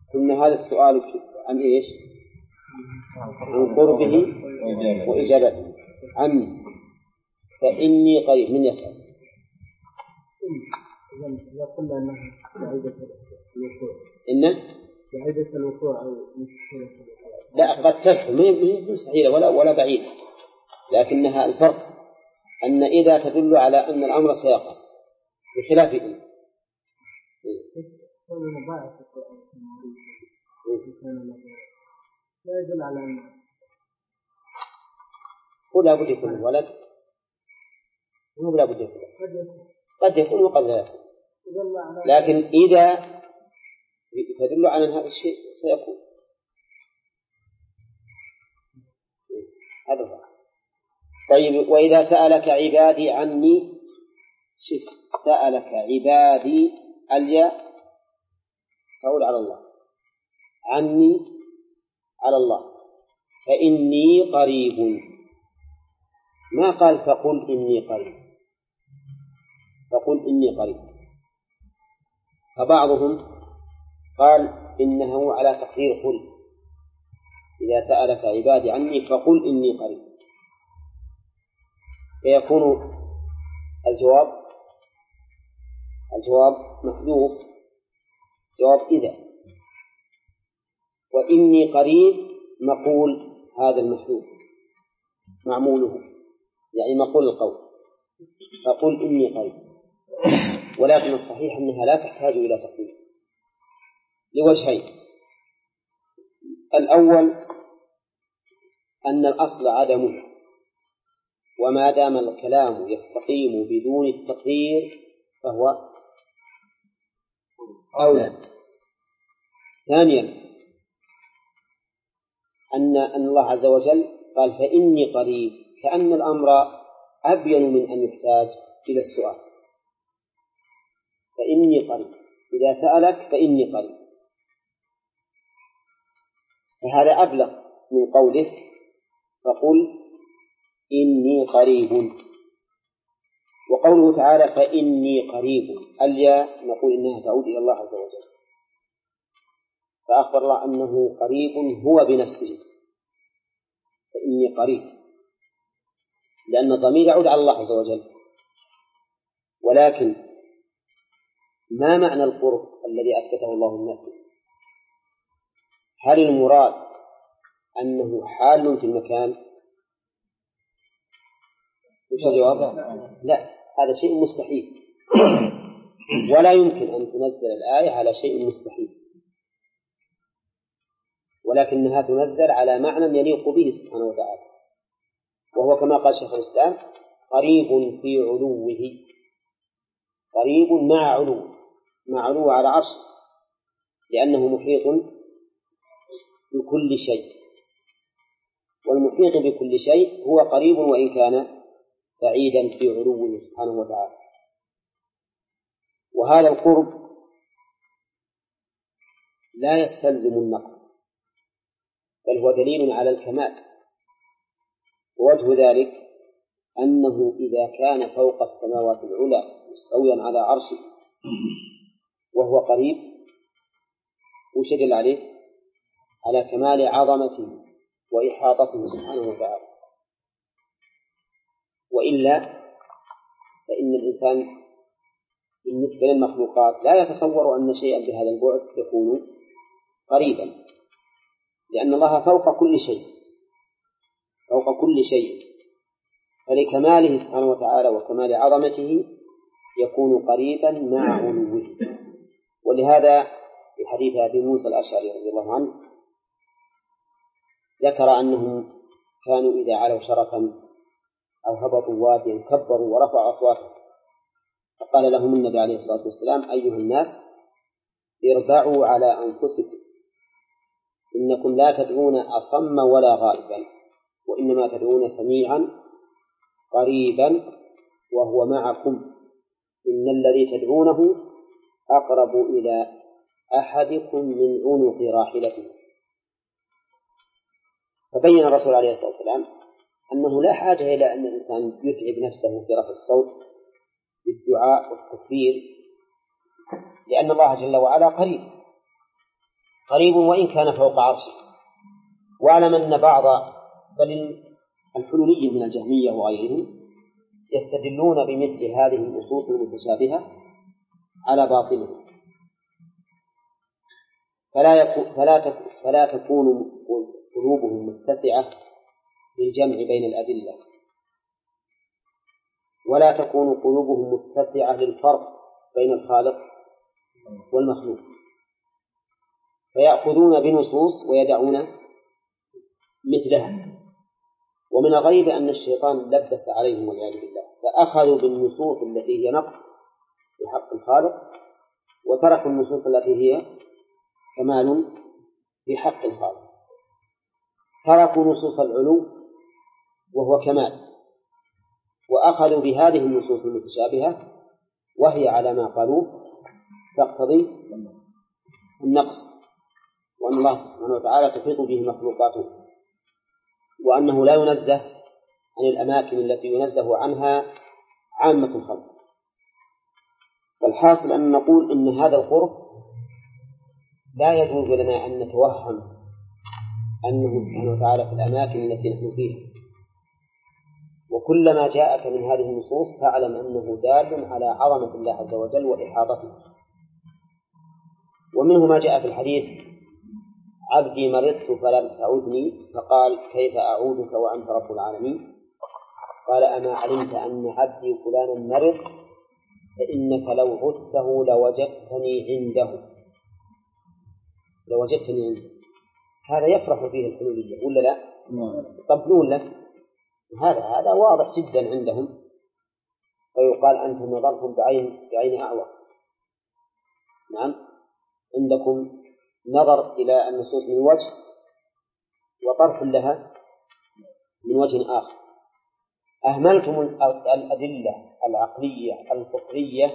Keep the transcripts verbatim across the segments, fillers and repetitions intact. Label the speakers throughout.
Speaker 1: قلنا هذا السؤال عن إيش؟ عن قربه وإجابته. عمي فإني قريب. من يسأل؟
Speaker 2: إذا قلنا أنها بعيدة الوقوع
Speaker 1: إنه
Speaker 2: بعيدة الوقوع أو مستحيلة،
Speaker 1: لا قد تكون مو مستحيلة ولا ولا بعيدة، لكنها الفرق أن إذا تدل على أن الأمر سيقع بخلاف إن
Speaker 2: لا يدل على أن
Speaker 1: ولا بد يكون الولد مو لا بد يكون قد يكون وقد لا يكون، لكن إذا تدل على أن هذا الشيء سيكون هذا هو. طيب وإذا سألك عبادي عني، شف سألك عبادي الياء تقول على الله، عني على الله، فإني قريب. ما قال فقل إني قريب، فقل إني قريب. فبعضهم قال إنه على تقدير قل، إذا سألك عبادي عني فقل إني قريب، فيكون الجواب الجواب محذوف، جواب إذا، وإني قريب مقول هذا المحذوف معموله، يعني مقول القول، فقل إني قريب. ولكن الصحيح أنها لا تحتاج إلى تقدير لوجهين. الأول أن الأصل عدمه، وما دام الكلام يستقيم بدون التقدير فهو أولى. ثانيا أن أن الله عز وجل قال فإني قريب، كأن الأمر أبين من أن يحتاج إلى السؤال. فإني قريب، إذا سألك فإني قريب، فهذا أبلغ من قوله فقل إني قريب. وقوله تعالى فإني قريب، الياء نقول إنها تعود إلى الله عز وجل، فأخبر الله أنه قريب هو بنفسه، فإني قريب، لأن الضمير يعود على الله عز وجل. ولكن ما معنى القرب الذي أثبته الله لنفسه؟ هل المراد أنه حال في المكان؟ وش الجواب؟ لا، هذا شيء مستحيل، ولا يمكن أن تنزل الآية على شيء مستحيل، ولكنها تنزل على معنى يليق به سبحانه وتعالى، وهو كما قال شيخ الإسلام قريب في علوه، قريب مع علو، مع علو على عرش، لأنه محيط بكل شيء، والمحيط بكل شيء هو قريب وإن كان بعيدا في علوه سبحانه وتعالى. وهذا القرب لا يستلزم النقص، بل هو دليل على الكمال. ووجه ذلك أنه إذا كان فوق السماوات العلى مستويا على عرشه وهو قريب، وشدل عليه على كمال عظمته وإحاطته سبحانه وتعالى. وإلا فإن الإنسان بالنسبة للمخلوقات لا يتصور أن شيئا بهذا البعد يكون قريبا، لأن الله فوق كل شيء، فوق كل شيء، فلكماله سبحانه وتعالى وكمال عظمته يكون قريبا مع علوه. ولهذا في حديث أبي موسى الأشعري رضي الله عنه ذكر أنهم كانوا إذا علوا شرفا أو هبطوا واديا كبروا ورفعوا أصواتهم، فقال لهم النبي عليه الصلاة والسلام أيها الناس اربعوا على أنفسكم، إنكم لا تدعون أصم ولا غائبا، وإنما تدعون سميعا قريبا وهو معكم، إن الذي تدعونه أقرب إلى أحدكم من عنق راحلته. فبين الرسول عليه الصلاة والسلام أنه لا حاجة إلى أن الإنسان يتعب نفسه في رفع الصوت بالدعاء والتكبير، لأن الله جل وعلا قريب. قريب وإن كان فوق عرشه. واعلم أن بعض بل الحلوليين من الجهمية وغيرهم يستدلون بمثل هذه النصوص المتشابهة على باطلهم، فلا يكون فلا فلا تكون قلوبهم متسعة للجمع بين الأدلة، ولا تكون قلوبهم متسعة للفرق بين الخالق والمخلوق، فيأخذون بنصوص ويدعون مثلها. ومن الغيب أن الشيطان لبس عليهم والعياذ بالله، فأخذوا بالنصوص التي هي نقص في حق الخالق، وتركوا النصوص التي هي كمال في حق الخالق. تركوا نصوص العلو وهو كمال، وأخذوا بهذه النصوص المتشابهة وهي على ما قالوه تقتضي النقص، وأن الله سبحانه وتعالى تحيط به مخلوقاته، وأنه لا ينزه عن الأماكن التي ينزه عنها عامة الخلق. والحاصل أن نقول إن هذا القرب لا يجوز لنا أن نتوهم أنه سبحانه وتعالى في الأماكن التي نحن فيها، وكلما جاءك من هذه النصوص فاعلم أنه دال على عظمة الله عز وجل وإحاطته. ومنه ما جاء في الحديث: عبدي مرضت فلم تعودني، فقال: كيف أعودك وأنت رب العالمين؟ قال: أما علمت أن عبدي فلانا مرض فإنك لو عدته لوجدتني عنده لوجدتني عنده. هذا يفرح فيه الحلولية ولا لا؟ يقبلون له هذا هذا واضح جدا عندهم، فيقال: أنتم نظرتم بعين بعين أعور. نعم، عندكم نظر إلى النصوص من وجه وطرح لها من وجه آخر. أهملتم الأدلة العقلية الفطرية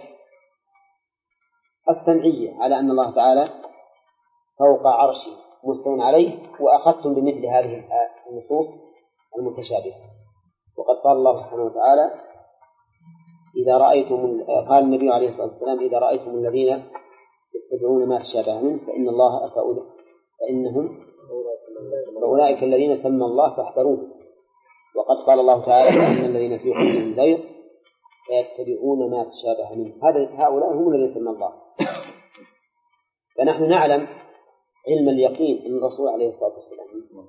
Speaker 1: السمعية على أن الله تعالى فوق عرشه مستوٍ عليه، وأخذتم بمثل هذه النصوص المتشابهة. وقد قال الله سبحانه وتعالى: إذا رأيتم قال النبي عليه الصلاة والسلام: إذا رأيتم الذين يتبعون ما تشابه منه فإن الله فإنهم فأولئك الذين سمى الله فاحذروه. وقد قال الله تعالى: فإن الذين في قلوبهم زيغ فيتبعون ما تشابه منه. هؤلاء هم الذين سمى الله. فنحن نعلم علم اليقين أن الرسول عليه الصلاة والسلام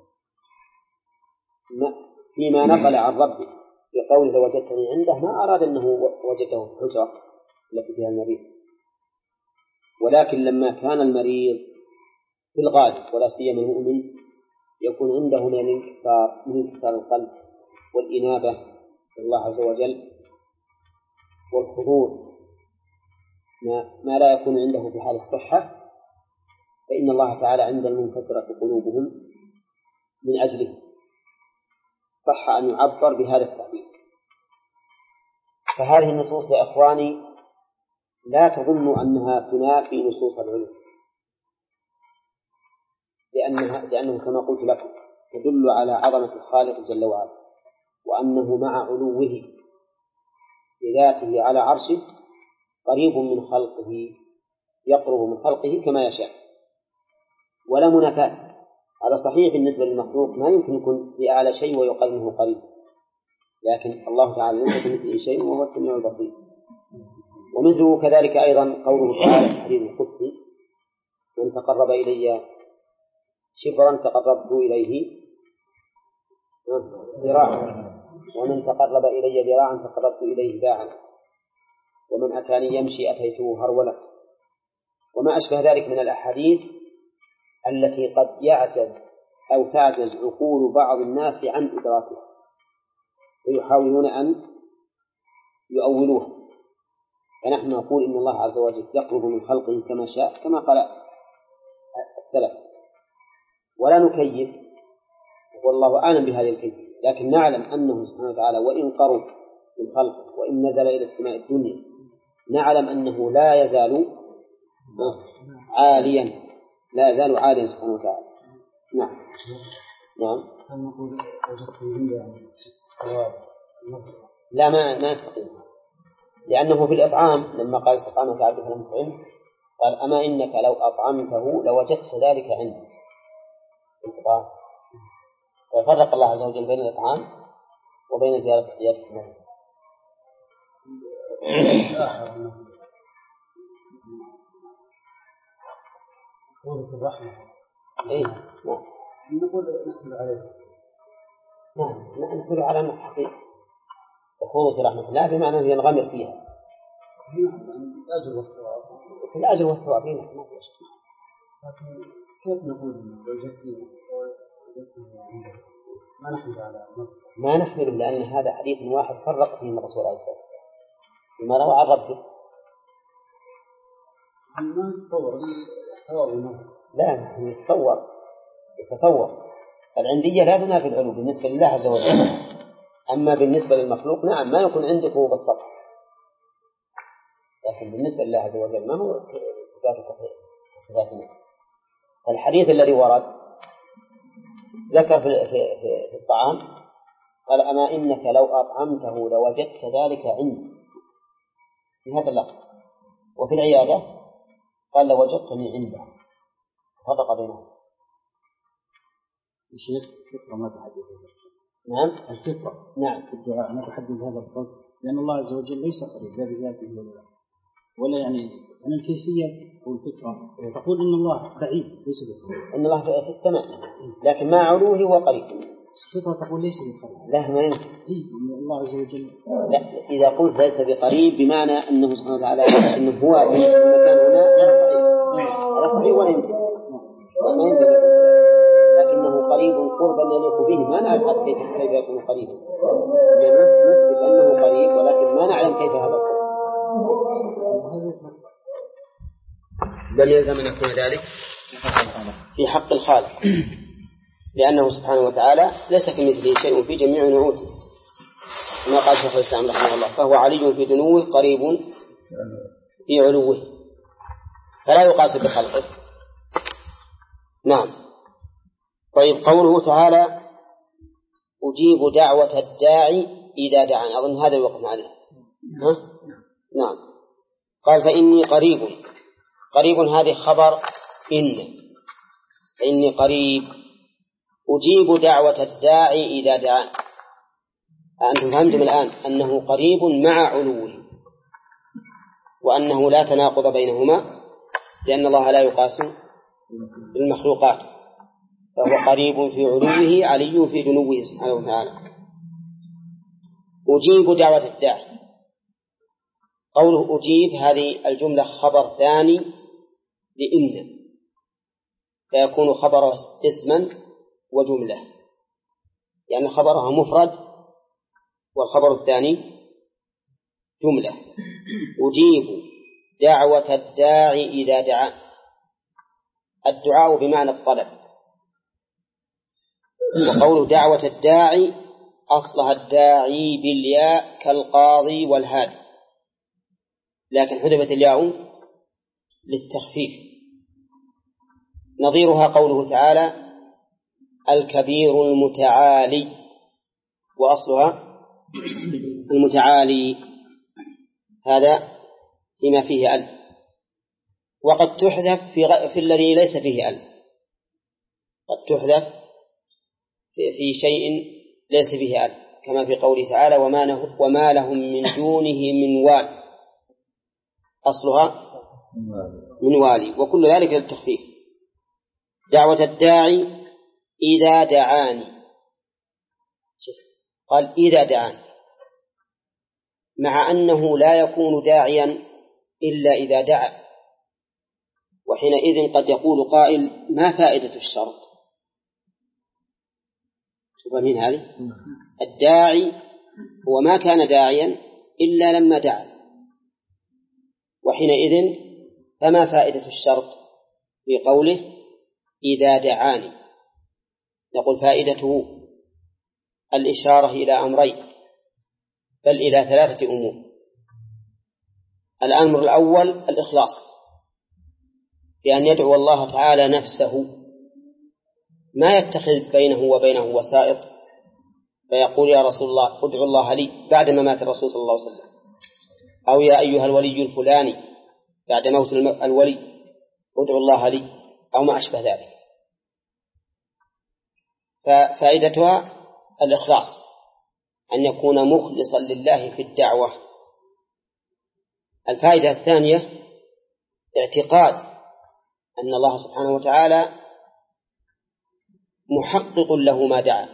Speaker 1: فيما نقل عن ربه بقوله: لو وجدتني عنده، ما أراد أنه وجده في الحجرة التي فيها المريض، ولكن لما كان المريض في الغالب ولا سيما المؤمن يكون عنده من الانكسار من انكسار القلب والإنابة إلى الله عز وجل والحضور ما, ما لا يكون عنده في حال الصحة، فإن الله تعالى عند المنكسرة قلوبهم من أجله صح أن يعبر بهذا التعبير. فهذه النصوص يا إخواني لا تظنوا أنها تنافي نصوص العلو، لأنها لأنه كما قلت لكم تدل على عظمة الخالق جل وعلا، وأنه مع علوه بذاته على عرشه قريب من خلقه يقرب من خلقه كما يشاء، ولا منافاة. على صحيح بالنسبة للمخلوق ما يمكن يكون في أعلى شيء ويقال منه قريب، لكن الله تعالى ليس كمثله شيء وهو السميع البصير. ومثله كذلك أيضا قوله تعالى في الحديث القدسي: من تقرب إلي شبرا تقربت إليه ذراعا، ومن تقرب إلي ذراعا تقربت إليه باعا، ومن أتاني يمشي أتيته هرولا، وما أشبه ذلك من الأحاديث التي قد يعجز أو تعجز عقول بعض الناس عن إدراكها ويحاولون أن يؤولوها. فنحن نقول إن الله عز وجل يقرب من خلقه كما شاء كما قال السلف، ولا نكيف، والله أعلم بهذه الكيفية، لكن نعلم أنه سبحانه وتعالى وإن قرب من خلقه وإن نزل إلى السماء الدنيا نعلم أنه لا يزال عاليا لا يزال عاليا سبحانه وتعالى. نعم نعم لا ما ما يستقيم، لأنه في الإطعام لما قال سبحانه وتعالى فلم تطعم قال أما إنك لو أطعمته لوجدت ذلك عندك. ففرق الله عز وجل بين الإطعام وبين زيارة المريض.
Speaker 2: قوة الرحمة.
Speaker 1: إيه نعم.
Speaker 2: نقول نحن عليه.
Speaker 1: نعم نحن نقول على أنه حقيقة. قوة رحمة الله بمعنى أنه ينغمر فيها.
Speaker 2: الأجر والثواب.
Speaker 1: في الأجر والثواب ما في شيء.
Speaker 2: لكن كيف نقول وجدتني ما نحمل على
Speaker 1: ما نحمل لأن هذا حديث واحد فرق فيه الرسول عليه الصلاة والسلام لما روى عن ربه.
Speaker 2: ما نتصور الثواب.
Speaker 1: لا نتصور يتصور العندية لا تنافي العلو بالنسبة لله عز وجل. أما بالنسبة للمخلوق نعم ما يكون عندك هو بالسطح، لكن بالنسبة لله عز وجل ما هو صفاته كصفاتنا. الحديث الذي ورد ذكر في, في, في, في الطعام قال أما إنك لو أطعمته لوجدت ذلك عندي في هذا اللفظ. وفي العيادة قال لوجدتني عنده. فرق بينهم.
Speaker 2: الشيخ الفطرة ما تحدد هذا.
Speaker 1: نعم
Speaker 2: الفطرة
Speaker 1: نعم
Speaker 2: في الدعاء ما تحدد هذا القول لأن الله عز وجل ليس قريب لا بذاته ولا ولا يعني عن الكيفية والفطرة تقول إن الله بعيد ليس بقريب.
Speaker 1: إن الله في السماء لكن مع علوه هو قريب.
Speaker 2: الفطرة تقول ليس بقريب.
Speaker 1: لا ما يمكن.
Speaker 2: إيه الله عز وجل.
Speaker 1: لا إذا قلت ليس بقريب بمعنى أنه سبحانه وتعالى أنه هو في المكان هنا لا صحيح. هذا صحيح ولا يمكن. ما يمكن لكنه قريب قربا يليق به ما نعرف كيف كيف يكون قريبا. يعني نثبت أنه قريب ولكن ما نعلم كيف هذا القرب. بل يلزم أن يكون ذلك في حق الخالق لأنه سبحانه وتعالى ليس كمثله شيء في جميع نعوته ما قال شيخ الإسلام رحمه الله. فهو علي في دنوه قريب في علوه فلا يقاس بخلقه. نعم. طيب قوله تعالى أجيب دعوة الداعي إذا دعاني أظن هذا وقفنا عليه. ها؟ نعم. قال فإني قريب. قريب هذه خبر إن فإني قريب أجيب دعوة الداعي إذا دعان. أنتم فهمتم الآن أنه قريب مع علوه وأنه لا تناقض بينهما لأن الله لا يقاس بالمخلوقات فهو قريب في علوه علي في دنوه سبحانه وتعالى. أجيب دعوة الداعي. قوله أجيب هذه الجملة خبر ثاني لإن فيكون خبر اسما وجملة يعني خبرها مفرد والخبر الثاني جملة. أجيب دعوة الداعي إذا دعان. الدعاء بمعنى الطلب وقول دعوة الداعي أصلها الداعي بالياء كالقاضي والهادي لكن حذفت الياء للتخفيف. نظيرها قوله تعالى الكبير المتعالي وأصلها المتعالي هذا فيما فيه ألف وقد تحذف في, غ... في الذي ليس فيه ألف. قد تحذف في... في شيء ليس فيه ألف كما في قوله تعالى وما, نه... وما لهم من دونه من وال أصلها من والي وكل ذلك للتخفيف. دعوة الداعي إذا دعاني قال إذا دعاني مع أنه لا يكون داعيا إلا إذا دعا وحينئذ قد يقول قائل ما فائدة الشرط. فاهمين هذه؟ الداعي هو ما كان داعيا إلا لما دعا وحينئذ فما فائدة الشرط في قوله إذا دعاني. نقول فائدته الإشارة إلى أمرين بل إلى ثلاثة أمور. الأمر الأول الإخلاص بأن يدعو الله تعالى نفسه ما يتخذ بينه وبينه وسائط فيقول يا رسول الله ادعو الله لي بعدما مات الرسول صلى الله عليه وسلم أو يا أيها الولي الفلاني بعد موت الولي ادعو الله لي أو ما أشبه ذلك. ففائدتها الإخلاص، أن يكون مخلصا لله في الدعوة. الفائدة الثانية اعتقاد أن الله سبحانه وتعالى محقق له ما دعا،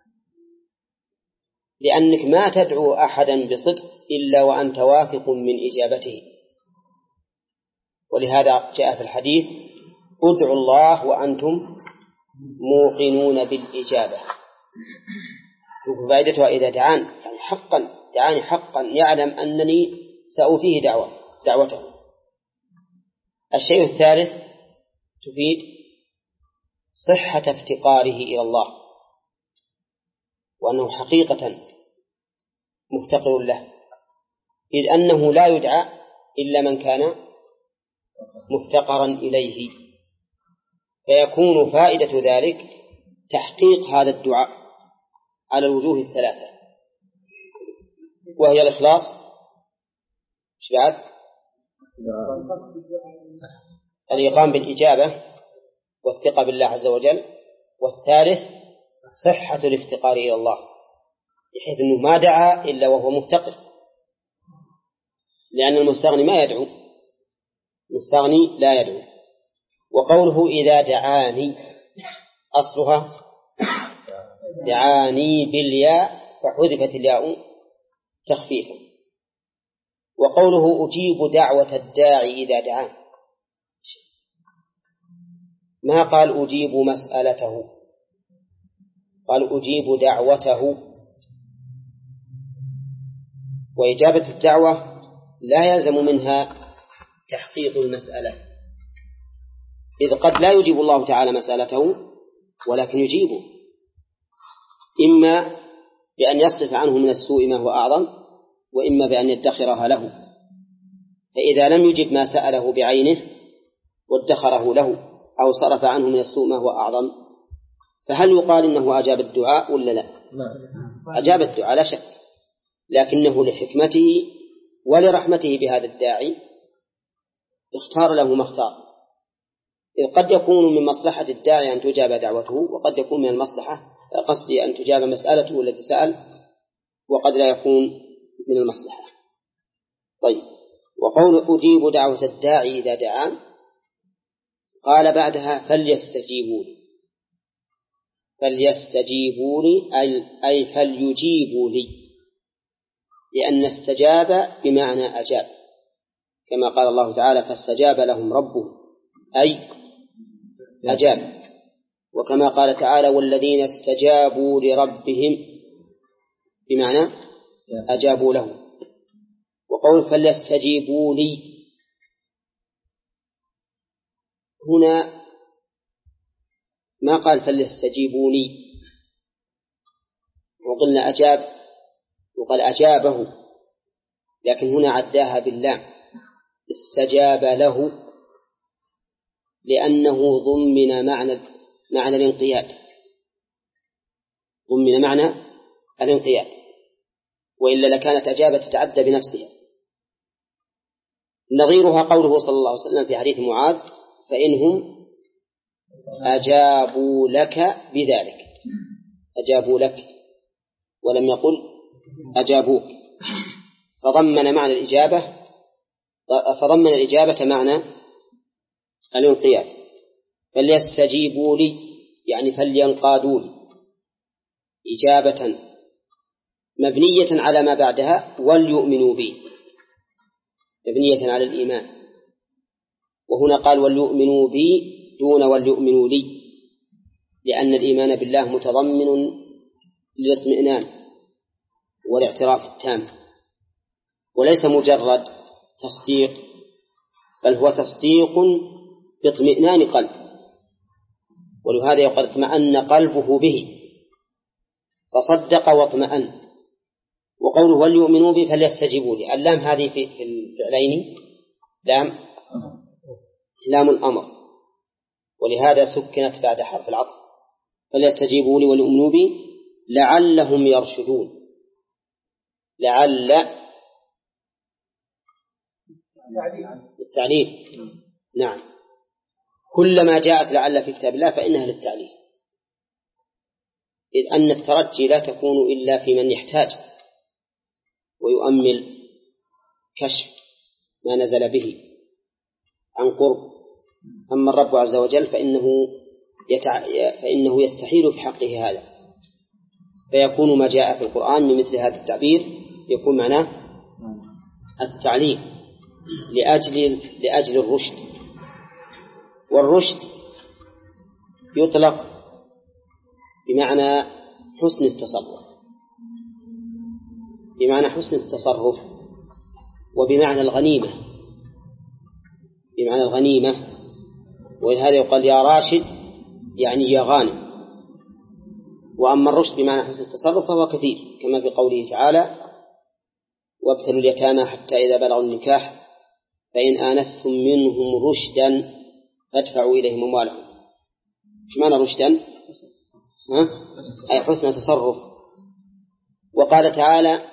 Speaker 1: لأنك ما تدعو أحدا بصدق إلا وأنت واثق من إجابته. ولهذا جاء في الحديث ادعوا الله وأنتم موقنون بالإجابة. فائدتها إذا دعان يعني حقا دعاني حقا يعلم أنني سأوتيه دعوة دعوته. الشيء الثالث تفيد صحة افتقاره إلى الله، وأنه حقيقة مفتقر له، إذ أنه لا يدعى إلا من كان مفتقرا إليه. فيكون فائدة ذلك تحقيق هذا الدعاء على الوجوه الثلاثة، وهي الإخلاص شبعت الإقام بالإجابة والثقة بالله عز وجل، والثالث صحة الافتقار إلى الله، بحيث أنه ما دعا إلا وهو مفتقر، لأن المستغني ما يدعو، المستغني لا يدعو. وقوله إذا دعاني أصلها دعاني بالياء فحذفت الياء تخفيفا. وقوله أجيب دعوة الداعي إذا دعان، ما قال أجيب مسألته، قال أجيب دعوته. وإجابة الدعوة لا يلزم منها تحقيق المسألة، إذ قد لا يجيب الله تعالى مسألته ولكن يجيبه، إما بأن يصرف عنه من السوء ما هو أعظم، وإما بأن يدخرها له. فإذا لم يجب ما سأله بعينه وادخره له أو صرف عنه من السوء ما هو أعظم، فهل يقال إنه أجاب الدعاء ولا لا؟ أجاب الدعاء لا شك، لكنه لحكمته ولرحمته بهذا الداعي اختار له ما اختار. إذ قد يكون من مصلحة الداعي أن تجاب دعوته، وقد يكون من المصلحة قصدي أن تجاب مسألته التي سأل، وقد لا يكون من المصلحة. طيب، وقول أجيب دعوة الداعي إذا دعان، قال بعدها فليستجيبوا لي، فليستجيبوا لي أي, أي فليجيبوا لي، لأن استجاب بمعنى أجاب، كما قال الله تعالى فاستجاب لهم ربهم أي أجاب، وكما قال تعالى والذين استجابوا لربهم بمعنى أجابوا له. وقول فليستجيبوا لي هنا ما قال فليستجيبوني، وقلنا أجاب وقال أجابه، لكن هنا عداها باللام استجاب له، لأنه ضمن معنى معنى الانقياد، ضمن معنى الانقياد، وإلا لكانت أجابة تتعدى بنفسها. نظيرها قوله صلى الله عليه وسلم في حديث معاذ فإنهم أجابوا لك بذلك، أجابوا لك ولم يقل أجابوك، فضمن معنى الإجابة فضمن الإجابة معنى الانقياد. فليستجيبوا لي يعني فلينقادوا لي، إجابة مبنية على ما بعدها وليؤمنوا بي، مبنية على الإيمان. وهنا قال وليؤمنوا بي دون وليؤمنوا لي، لأن الإيمان بالله متضمن للاطمئنان والاعتراف التام، وليس مجرد تصديق، بل هو تصديق باطمئنان قلب، ولهذا يقول اطمأن قلبه به فصدق واطمأن. وقوله وليؤمنوا به فليستجيبوا لي، اللام هذه في الفعلين لام لام الأمر، ولهذا سكنت بعد حرف العطف، فليستجيبوا لي وليؤمنوا به لعلهم يرشدون. لعل للتعليل. نعم، كلما جاءت لعل في كتاب الله فإنها للتعليل، إذ أن الترجي لا تكون إلا في من يحتاج ويؤمل كشف ما نزل به عن قرب. أما الرب عز وجل فإنه, يتع... فإنه يستحيل في حقه هذا، فيكون ما جاء في القرآن من مثل هذا التعبير يكون معناه التعليل لأجل, لأجل الرشد. والرشد يطلق بمعنى حسن التصرف، بمعنى حسن التصرف وبمعنى الغنيمة، بمعنى الغنيمة. ولهذا يقال يا راشد يعني يا غانم. وأما الرشد بمعنى حسن التصرف فهو كثير، كما في قوله تعالى وابتلوا اليتامى حتى إذا بلغوا النكاح فإن آنستم منهم رشدا فادفعوا إليهم أموالهم. ايش معنى رشدا؟ ها؟ أي حسن تصرف. وقال تعالى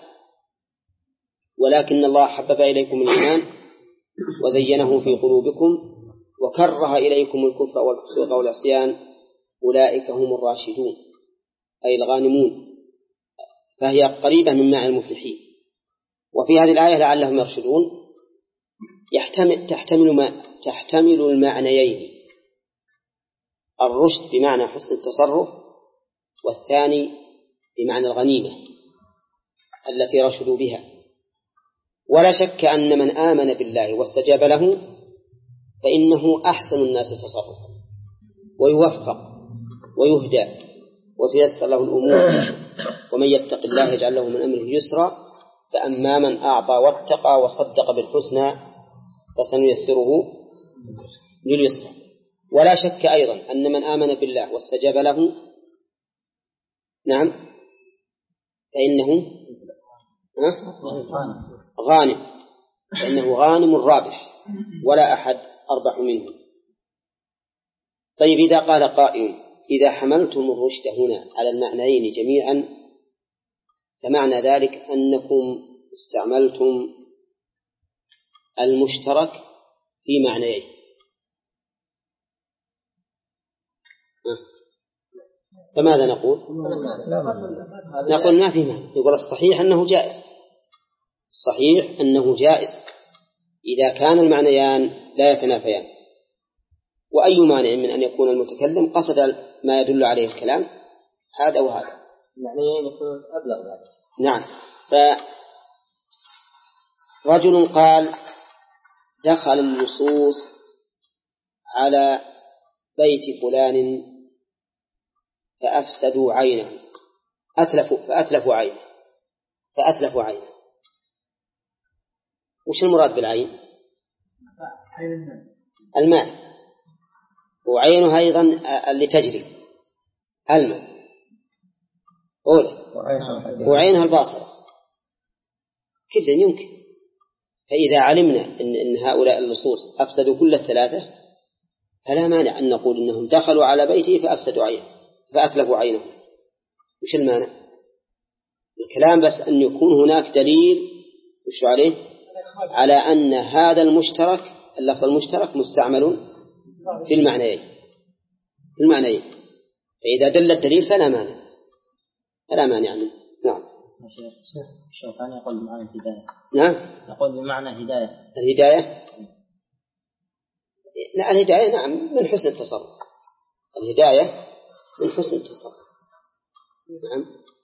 Speaker 1: ولكن الله حبب إليكم الإيمان وزينه في قلوبكم وكره إليكم الكفر والفسوق والعصيان أولئك هم الراشدون أي الغانمون، فهي قريبة من معنى المفلحين. وفي هذه الآية لعلهم يرشدون يحتمل تحتمل ما تحتمل المعنيين، الرشد بمعنى حسن التصرف، والثاني بمعنى الغنيمة التي رشدوا بها. ولا شك أن من آمن بالله واستجاب له فإنه أحسن الناس تصرفا ويوفق ويهدى وتيسر له الأمور، ومن يتق الله يجعل له من أمره يسرا. فأما من أعطى واتقى وصدق بالحسنى فسنيسره لليسرى. ولا شك أيضا أن من آمن بالله واستجاب له نعم فإنه غانم، فإنه غانم رابح ولا أحد أربح منه. طيب إذا قال قائل إذا حملتم الرشد هنا على المعنيين جميعا فمعنى ذلك أنكم استعملتم المشترك في معنيين. فماذا نقول؟ نقول ما في معنى، يقول الصحيح أنه جائز، الصحيح أنه جائز إذا كان المعنيان لا يتنافيان. وأي مانع من أن يكون المتكلم قصد ما يدل عليه الكلام هذا وهذا،
Speaker 3: المعنيين يكون أبلغ ذلك.
Speaker 1: نعم. فرجل قال دخل اللصوص على بيت فلان فأفسدوا عينه أتلفوا فأتلفوا عينه فأتلفوا عينه وش المراد بالعين؟ الماء، وعينها أيضا اللي تجري الماء أولى، وعينها الباصرة كذا يمكن. فإذا علمنا إن, إن هؤلاء اللصوص أفسدوا كل الثلاثة فلا مانع أن نقول إنهم دخلوا على بيته فأفسدوا عينه فأتلفوا عينه. وش المانع؟ الكلام بس أن يكون هناك دليل وش عليه على أن هذا المشترك اللفظ المشترك مستعمل في المعنيين في المعنيين فإذا دل الدليل فلا مانع فلا مانع منه. نعم.
Speaker 3: الشيخ يقول بمعنى الهداية.
Speaker 1: نعم
Speaker 3: يقول بمعنى هداية.
Speaker 1: الهداية لا الهداية نعم من حسن التصرف، الهداية من حسن التصرف. نعم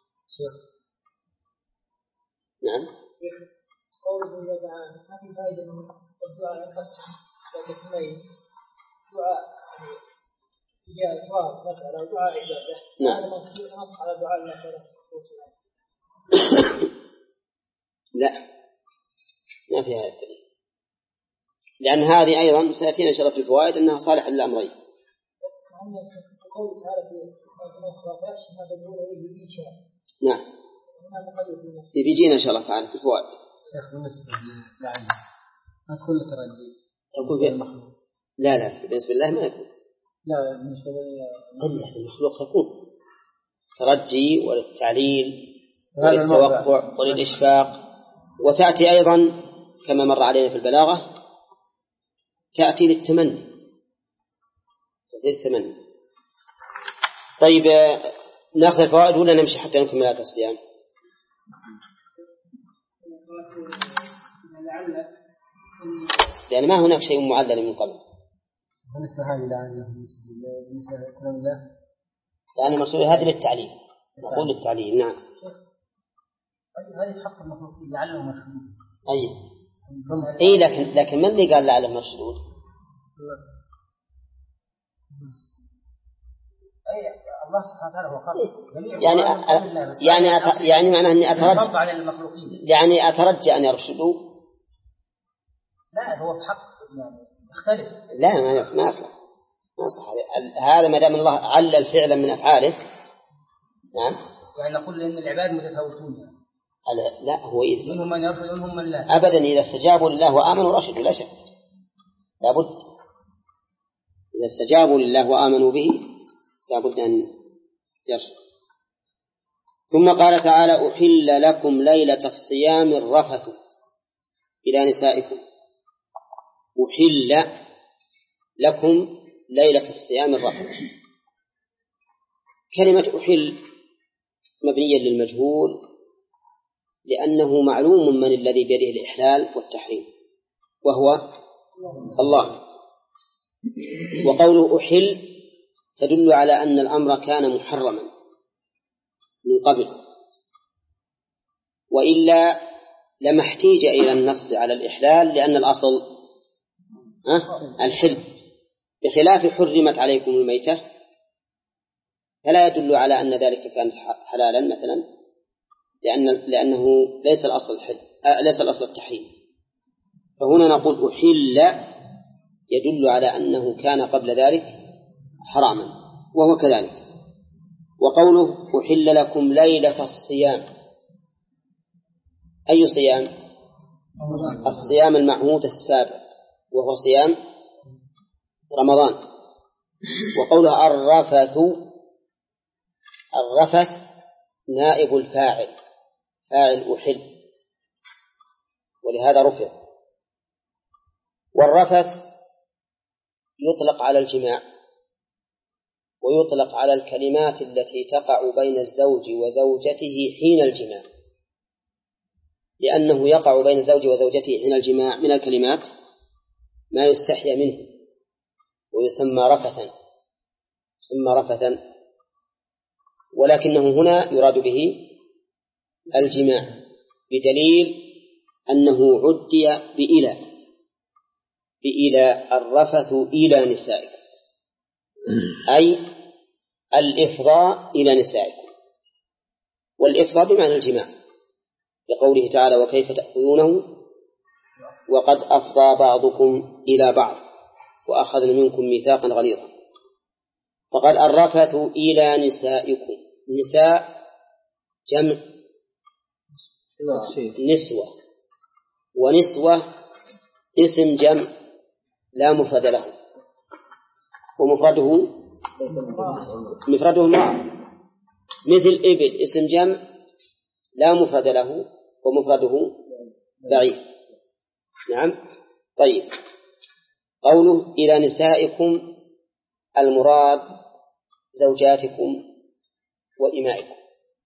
Speaker 1: نعم.
Speaker 4: قوله يدعان ما في فائدة من الدعاء قسمين، دعاء إجابة سؤال مسألة ودعاء عبادة.
Speaker 1: نعم.
Speaker 4: هذا نص على دعاء المسألة.
Speaker 1: لا ما في هذا الدليل، لأن هذه أيضا سيأتينا إن شاء الله في الفوائد أنها صالحة للأمرين.
Speaker 4: قول تعالى في المصرفات ما تدعون إليه الإنشاء.
Speaker 1: نعم بيجينا إن شاء الله تعالى في الفوائد.
Speaker 3: شيخ بالنسبة للعلم ما تقول لترجي
Speaker 1: تقول في المخلوق؟ لا لا بالنسبة لله ما يكون.
Speaker 3: لا بالنسبة
Speaker 1: للمخلوق تكون ترجي وللتعليل وللتوقع وللإشفاق، وتأتي أيضا كما مر علينا في البلاغة تأتي للتمني، تأتي للتمني. طيب نأخذ الفوائد ولا نمشي حتى نكمل آيات الصيام؟ لأن ما هناك شيء معلل من قبل.
Speaker 3: بالنسبة هذه لعله بالنسبة لله
Speaker 1: يعني المقصود هذه للتعليل، نقول للتعليل. نعم.
Speaker 2: هذه حق المخلوقين لعله مرشدود.
Speaker 1: أي إيه لكن لكن من اللي قال لعله مرشدود؟
Speaker 2: أي الله سبحانه وتعالى هو قال
Speaker 1: يعني يعني أت... يعني معناه إني أترجى
Speaker 2: على المخلوقين،
Speaker 1: يعني أترجى أن يرشدوا.
Speaker 2: لا هو بحق يعني يختلف.
Speaker 1: لا ما يصح ما يصح ما يصح هذا ما دام الله علل فعلا من أفعاله. نعم.
Speaker 2: يعني نقول إن العباد متفاوتون يعني.
Speaker 1: لا هو إذا
Speaker 2: منهم من يرشد ومنهم من لا.
Speaker 1: أبدا إذا استجابوا لله وآمنوا رشدوا لا شك، لابد إذا استجابوا لله وآمنوا به لابد أن يرشد. ثم قال تعالى أحل لكم ليلة الصيام الرفث إلى نسائكم. أحل لكم ليلة الصيام الرفث. كلمة أحل مبنية للمجهول لأنه معلوم من الذي بيده الإحلال والتحريم وهو الله. وقوله أحل تدل على أن الأمر كان محرما من قبل، وإلا لما احتيج إلى النص على الإحلال لأن الأصل الحل، بخلاف حرمت عليكم الميتة فلا يدل على أن ذلك كان حلالا مثلا، لأن لأنه ليس الأصل الحل ليس الأصل التحريم. فهنا نقول أحل يدل على أنه كان قبل ذلك حراما وهو كذلك. وقوله أحل لكم ليلة الصيام، أي صيام؟ الصيام المعهود السابق وهو صيام رمضان. وقوله الرفث، الرفث نائب الفاعل، فاعل أحل، ولهذا رفع. والرفث يطلق على الجماع ويطلق على الكلمات التي تقع بين الزوج وزوجته حين الجماع، لأنه يقع بين الزوج وزوجته حين الجماع من الكلمات ما يستحيا منه ويسمى رفثا، يسمى رفثا، ولكنه هنا يراد به الجماع بدليل أنه عدي بإلى بإلى الرفث إلى نسائكم، أي الإفضاء إلى نسائكم، والإفضاء بمعنى الجماع، لقوله تعالى وكيف تأخذونه وقد أفضى بعضكم إلى بعض وأخذنا منكم ميثاقا غليظا. فقال الرفث إلى نسائكم، نساء جمع نسوة، ونسوة اسم جمع لا مفرد له، ومفرده مفرده امرأة، مثل إبل اسم جمع لا مفرد له ومفرده بعيد. نعم. طيب قوله إلى نسائكم المراد زوجاتكم وإمائكم،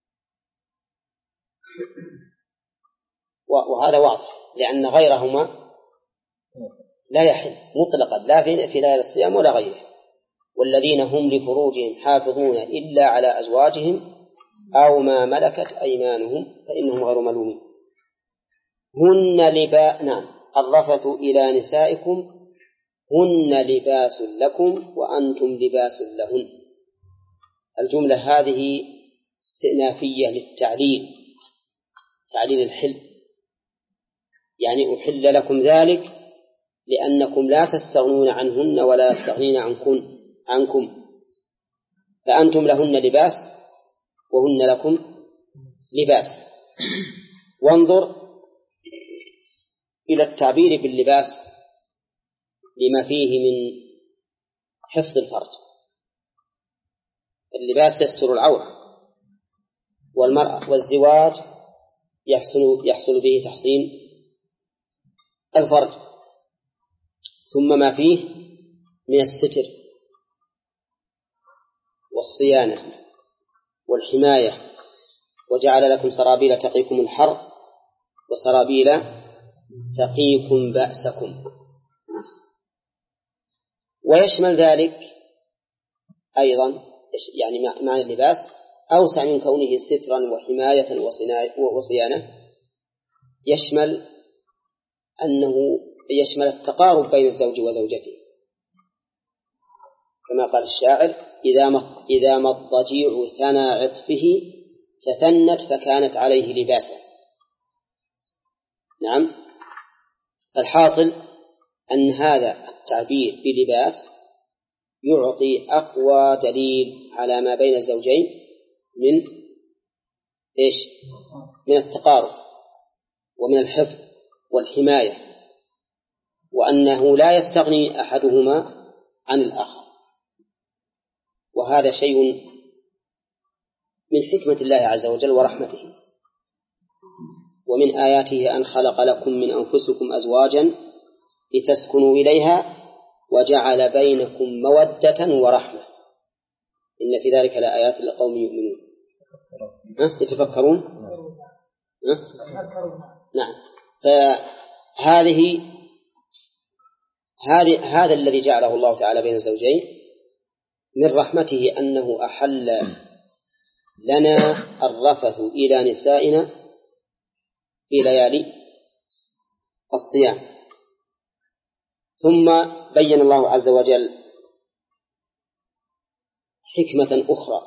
Speaker 1: وهذا واضح لأن غيرهما لا يحل مطلقا لا في ليالي الصيام ولا غيره. والذين هم لفروجهم حافظون إلا على أزواجهم أو ما ملكت أيمانهم فإنهم غير ملومين. هن لباس، نعم، الرفث إلى نسائكم هن لباس لكم وأنتم لباس لهن. الجملة هذه استئنافية للتعليل، تعليل الحل، يعني أحل لكم ذلك لأنكم لا تستغنون عنهن ولا يستغنين عنكم عنكم فأنتم لهن لباس وهن لكم لباس. وانظر إلى التعبير باللباس لما فيه من حفظ الفرج. اللباس يستر العورة، والمرأة والزواج يحصل يحصل به تحصين الفرج. ثم ما فيه من الستر والصيانة والحماية، وجعل لكم سرابيل تقيكم الحر وسرابيل تقيكم بأسكم. ويشمل ذلك أيضا يعني معنى اللباس أوسع من كونه سترا وحماية وصيانة، يشمل أنه يشمل التقارب بين الزوج وزوجته، كما قال الشاعر: إذا ما إذا ما الضجيع ثنى عطفه تثنت فكانت عليه لباسا. نعم. الحاصل أن هذا التعبير بلباس يعطي أقوى دليل على ما بين الزوجين من إيش؟ من التقارب ومن الحفظ والحماية، وأنه لا يستغني أحدهما عن الآخر. وهذا شيء من حكمة الله عز وجل ورحمته. ومن آياته أن خلق لكم من أنفسكم أزواجا لتسكنوا إليها وجعل بينكم مودة ورحمة إن في ذلك لآيات لقوم يؤمنون. أه؟ يتفكرون؟ أه؟ نعم. فهذه هذه هذا الذي جعله الله تعالى بين الزوجين من رحمته، أنه أحل لنا الرفث إلى نسائنا في ليالي الصيام. ثم بين الله عز وجل حكمة أخرى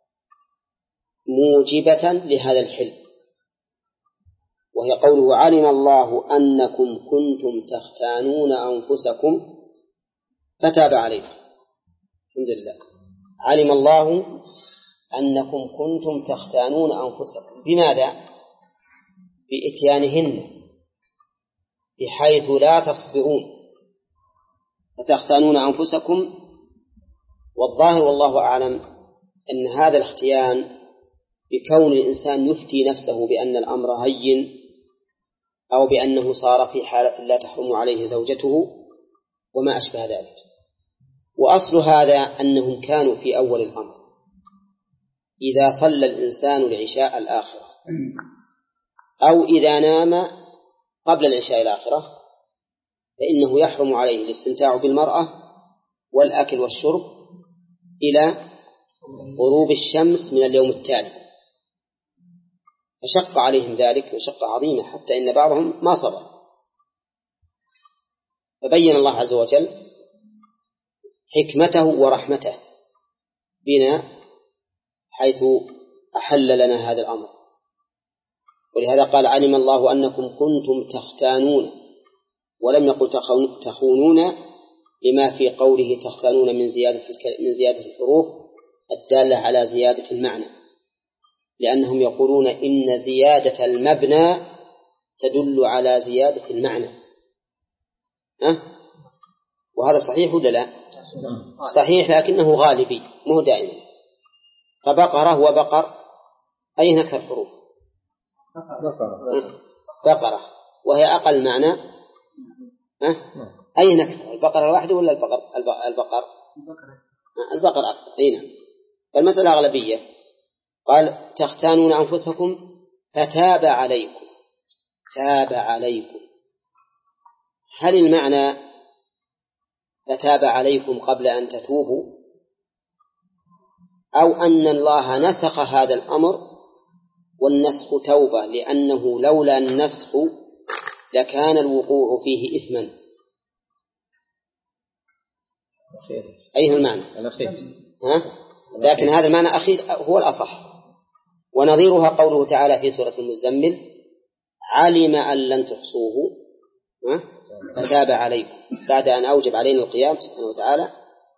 Speaker 1: موجبة لهذا الحل، وهي قوله: علم الله أنكم كنتم تختانون أنفسكم فتاب عليكم. الحمد لله. علم الله أنكم كنتم تختانون أنفسكم. بماذا؟ بإتيانهن بحيث لا تصبرون فتختانون أنفسكم. والظاهر والله أعلم أن هذا الاختيان بكون الإنسان يفتي نفسه بأن الأمر هين أو بأنه صار في حالة لا تحرم عليه زوجته وما أشبه ذلك. وأصل هذا أنهم كانوا في أول الأمر إذا صلى الإنسان العشاء الآخرة أو إذا نام قبل العشاء الآخرة فإنه يحرم عليه الاستمتاع بالمرأة والأكل والشرب إلى غروب الشمس من اليوم التالي. فشق عليهم ذلك وشق عظيمة حتى إن بعضهم ما صبر. فبين الله عز وجل حكمته ورحمته بنا حيث أحل لنا هذا الأمر. ولهذا قال: علم الله أنكم كنتم تختانون، ولم يقل تخونون لما في قوله تختانون من زيادة من زيادة الحروف الدالة على زيادة المعنى، لأنهم يقولون إن زيادة المبنى تدل على زيادة المعنى. أه؟ وهذا صحيح ولا لا؟ صحيح، لكنه غالبي مو دائما. فبقرة وبقر أين أكثر حروف؟ بقرة، وهي أقل معنى. أه؟ أين أكثر؟ البقرة الواحدة ولا البقر؟ البقر البقر أكثر. أين؟ فالمسألة أغلبية. قال: تختانون أنفسكم فتاب عليكم. تاب عليكم، هل المعنى فتاب عليكم قبل أن تتوبوا، أو أن الله نسخ هذا الأمر والنسخ توبة، لأنه لولا النسخ لكان الوقوع فيه إثما؟ أيه المعنى؟ ها؟ لكن هذا المعنى أخير هو الأصح. ونظيرها قوله تعالى في سورة المزمل: علم أن لن تحصوه فتاب عليكم، بعد أن أوجب علينا القيام سبحانه وتعالى: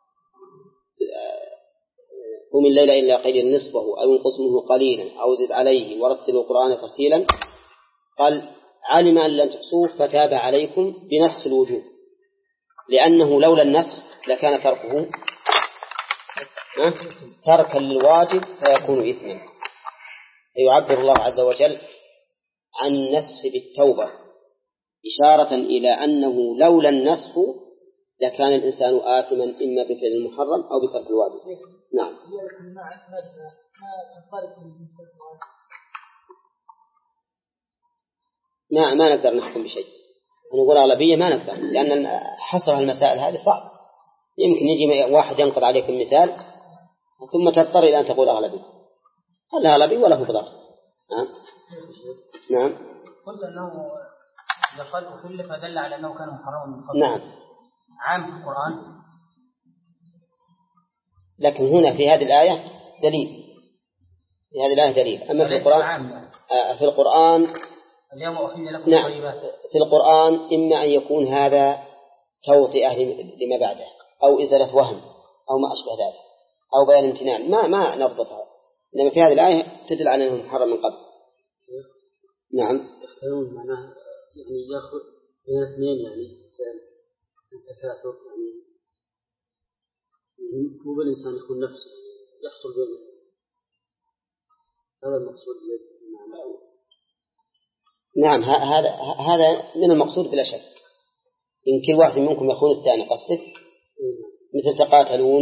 Speaker 1: قم الليل إلا قليلا نصفه أو انقص منه قليلا أو زد عليه ورتل القرآن ترتيلا. قال: علم أن لن تحصوه فتاب عليكم بنسخ الوجوب، لأنه لولا النسخ لكان تركه تركا للواجب فيكون إثما. فيعبر الله عز وجل عن النسخ بالتوبة إشارة إلى أنه لولا النسخ لكان الإنسان آثما إما بفعل المحرم أو بترك الواجب. نعم. ما ما نقدر نحكم بشيء، نقول أغلبية ما نقدر، لأن حصر المسائل هذه صعب. يمكن يجي واحد ينقض عليك المثال ثم تضطر إلى أن تقول أغلبية. هل أغلبي ولا هو بضر؟ نعم. نعم.
Speaker 2: قلت أنه إذا قال أكل فدل على أنه كان محرما من قبل.
Speaker 1: نعم.
Speaker 2: عام في القرآن.
Speaker 1: لكن هنا في هذه الآية دليل. في هذه الآية دليل. أما في القرآن آه في القرآن
Speaker 2: اليوم أحل لكم
Speaker 1: نعم.
Speaker 2: طيبات.
Speaker 1: في القرآن إما أن يكون هذا توطئة لما بعده أو إزالة وهم أو ما أشبه ذلك أو بيان امتنان، ما ما نضبطها. إنما في هذه الآية تدل على أنه محرم من قبل. نعم.
Speaker 3: يختارون معناه يعني يأخذ بين اثنين، يعني في التكاثر، يعني مو بالإنسان يكون نفسه يحصل بينه. هذا المقصود.
Speaker 1: نعم. هذا هذا من المقصود بلا شك. إن كل واحد منكم يخون الثاني قصدك مثل تقاتلون.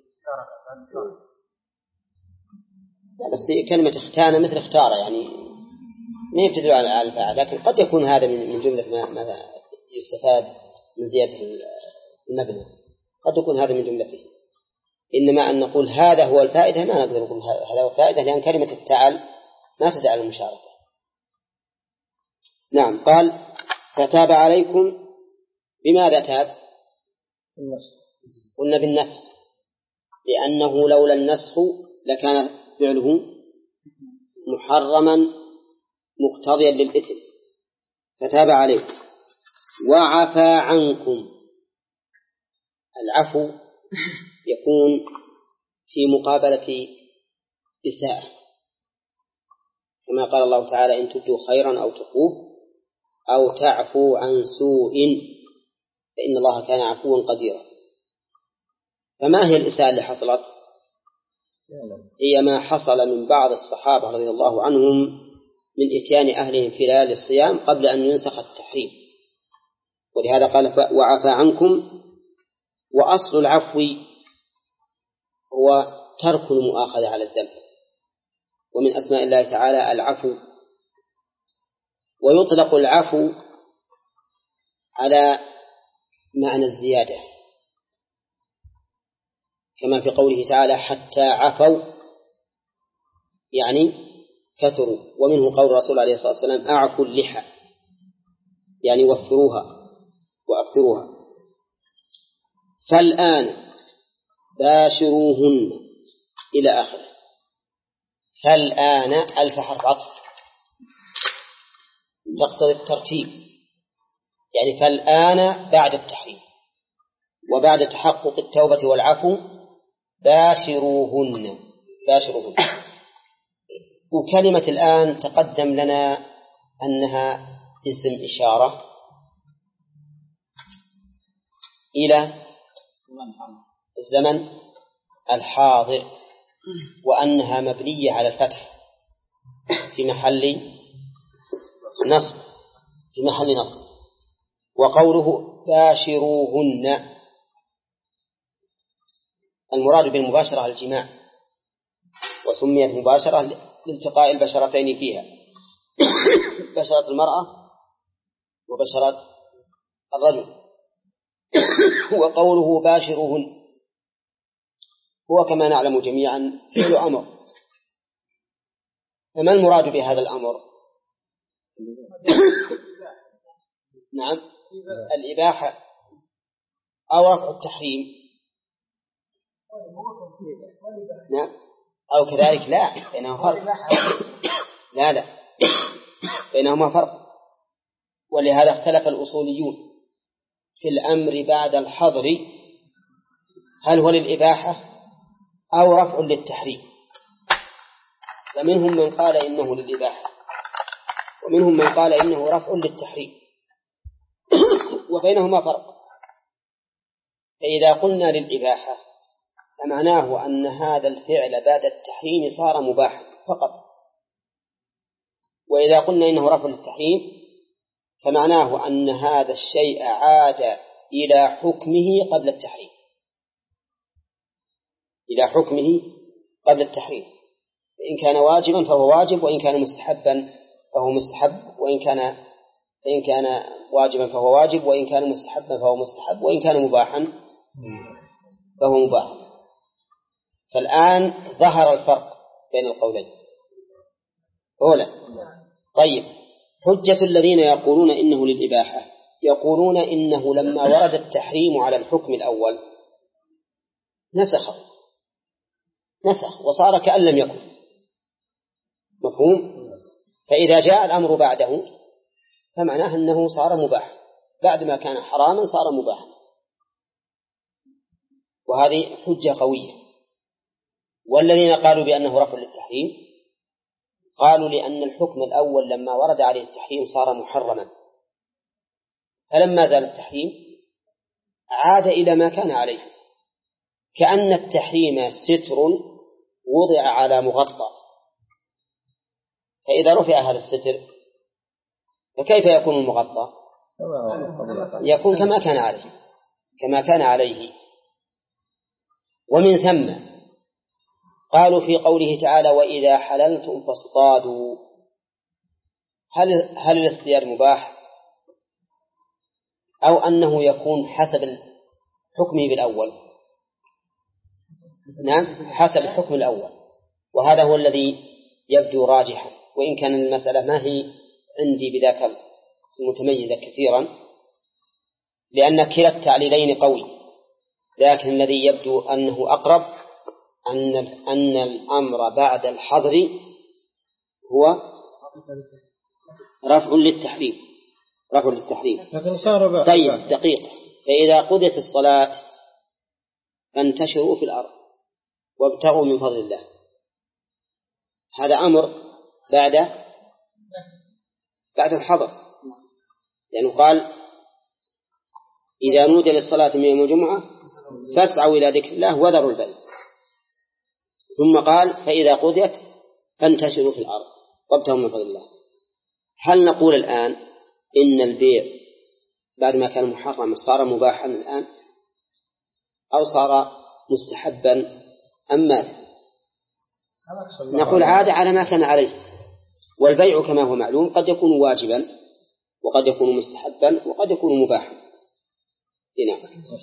Speaker 1: لا بس كلمة اختانة مثل اختارة، يعني ما يبتدل على الفاعل، لكن قد يكون هذا من جملة ما ماذا يستفاد من زيادة المبنى، قد يكون هذا من جملته. إنما أن نقول هذا هو الفائدة ما نقدر نقول هذا هو الفائدة، لأن كلمة افتعل ما تدعى على المشاركة. نعم. قال فتاب عليكم. بماذا تاب؟ قلنا بالنسخ، لأنه لولا النسخ لكان فعله محرما مقتضيا للإثم. فتاب عليكم وعفى عنكم. العفو يكون في مقابلة إساءة، كما قال الله تعالى إن تبدوا خيرا أو تخفوه أو تعفو عن سوء فإن الله كان عفوا قديرا. فما هي الإساءة اللي حصلت؟ هي ما حصل من بعض الصحابة رضي الله عنهم من إتيان أهلهم في ليالي الصيام قبل أن ينسخ التحريم، ولهذا قال وعفى عنكم. وأصل العفو هو ترك المؤاخذة على الذنب، ومن أسماء الله تعالى العفو. ويطلق العفو على معنى الزيادة، كما في قوله تعالى حتى عفوا يعني كثروا. ومنه قول الرسول عليه الصلاة والسلام أعفوا اللحى يعني وفروها وأكثروها. فالآن باشروهن إلى آخره. فالآن ألف حرف عطف تقتضي الترتيب، يعني فالآن بعد التحريم وبعد تحقق التوبة والعفو باشروهن. باشروهن. وكلمة الآن تقدم لنا أنها اسم إشارة إلى الزمن الحاضر، وأنها مبنية على الفتح في محل نصب في محل نصب. وقوله باشروهن المراد بالمباشرة الجماع، وسميت مباشرة لالتقاء البشرتين فيها بشرة المرأة وبشرة الرجل. وقوله باشروهن هو كما نعلم جميعا فعل أمر. فما المراد بهذا الأمر؟ نعم الإباحة أو رفع التحريم. نعم أو كذلك لا، بينهما فرق. لا لا بينهما فرق. ولهذا اختلف الأصوليون في الأمر بعد الحظر هل هو للإباحة أو رفع للتحريم. فمنهم من قال إنه للإباحة ومنهم من قال إنه رفع للتحريم، وبينهما فرق. فإذا قلنا للإباحة فمعناه أن هذا الفعل بعد التحريم صار مباحا فقط، وإذا قلنا إنه رفع للتحريم فمعناه أن هذا الشيء عاد إلى حكمه قبل التحريم، إلى حكمه قبل التحريم، إن كان واجبا فهو واجب، وإن كان مستحبا فهو مستحب، وإن كان فإن كان واجبا فهو واجب، وإن كان مستحبا فهو مستحب، وإن كان مباحا فهو مباح. فالآن ظهر الفرق بين القولين. أولا، طيب، حجة الذين يقولون إنه للإباحة يقولون إنه لما ورد التحريم على الحكم الأول نسخ نسخ وصار كأن لم يكن. مفهوم؟ فإذا جاء الأمر بعده فمعناه أنه صار مباح، بعد ما كان حراما صار مباحا، وهذه حجة قوية. والذين قالوا بأنه رفع للتحريم قالوا لأن الحكم الأول لما ورد عليه التحريم صار محرما، فلما زال التحريم عاد إلى ما كان عليه، كأن التحريم ستر وضع على مغطى، فإذا رفع هذا الستر فكيف يكون المغطى؟ يكون كما كان عليه كما كان عليه. ومن ثم قالوا في قوله تعالى وإذا حللتم فاصطادوا، هل هل الاصطياد مباح أو أنه يكون حسب حكمه بالأول؟ نعم، حسب الحكم الأول، وهذا هو الذي يبدو راجحا، وإن كان المسألة ما هي عندي بذاك المتميزة كثيرا، لأن كلا التعليلين قوي، لكن الذي يبدو أنه أقرب أن أن الأمر بعد الحظر هو رفع للتحريم رفع للتحريم. طيب، دقيقة. فإذا قضيت الصلاة فانتشروا في الأرض وابتغوا من فضل الله، هذا أمر بعد بعد الحظر، لأنه قال إذا نودي للصلاة من يوم الجمعة فاسعوا إلى ذكر الله وذروا البيع، ثم قال فإذا قضيت فانتشروا في الأرض وابتغوا من فضل الله. هل نقول الآن إن البيع بعد ما كان محرما صار مباحا الآن، أو صار مستحبا أم ماذا؟ نقول عاد على ما كان عليه، والبيع كما هو معلوم قد يكون واجبا وقد يكون مستحبا وقد يكون مباحا. نعم.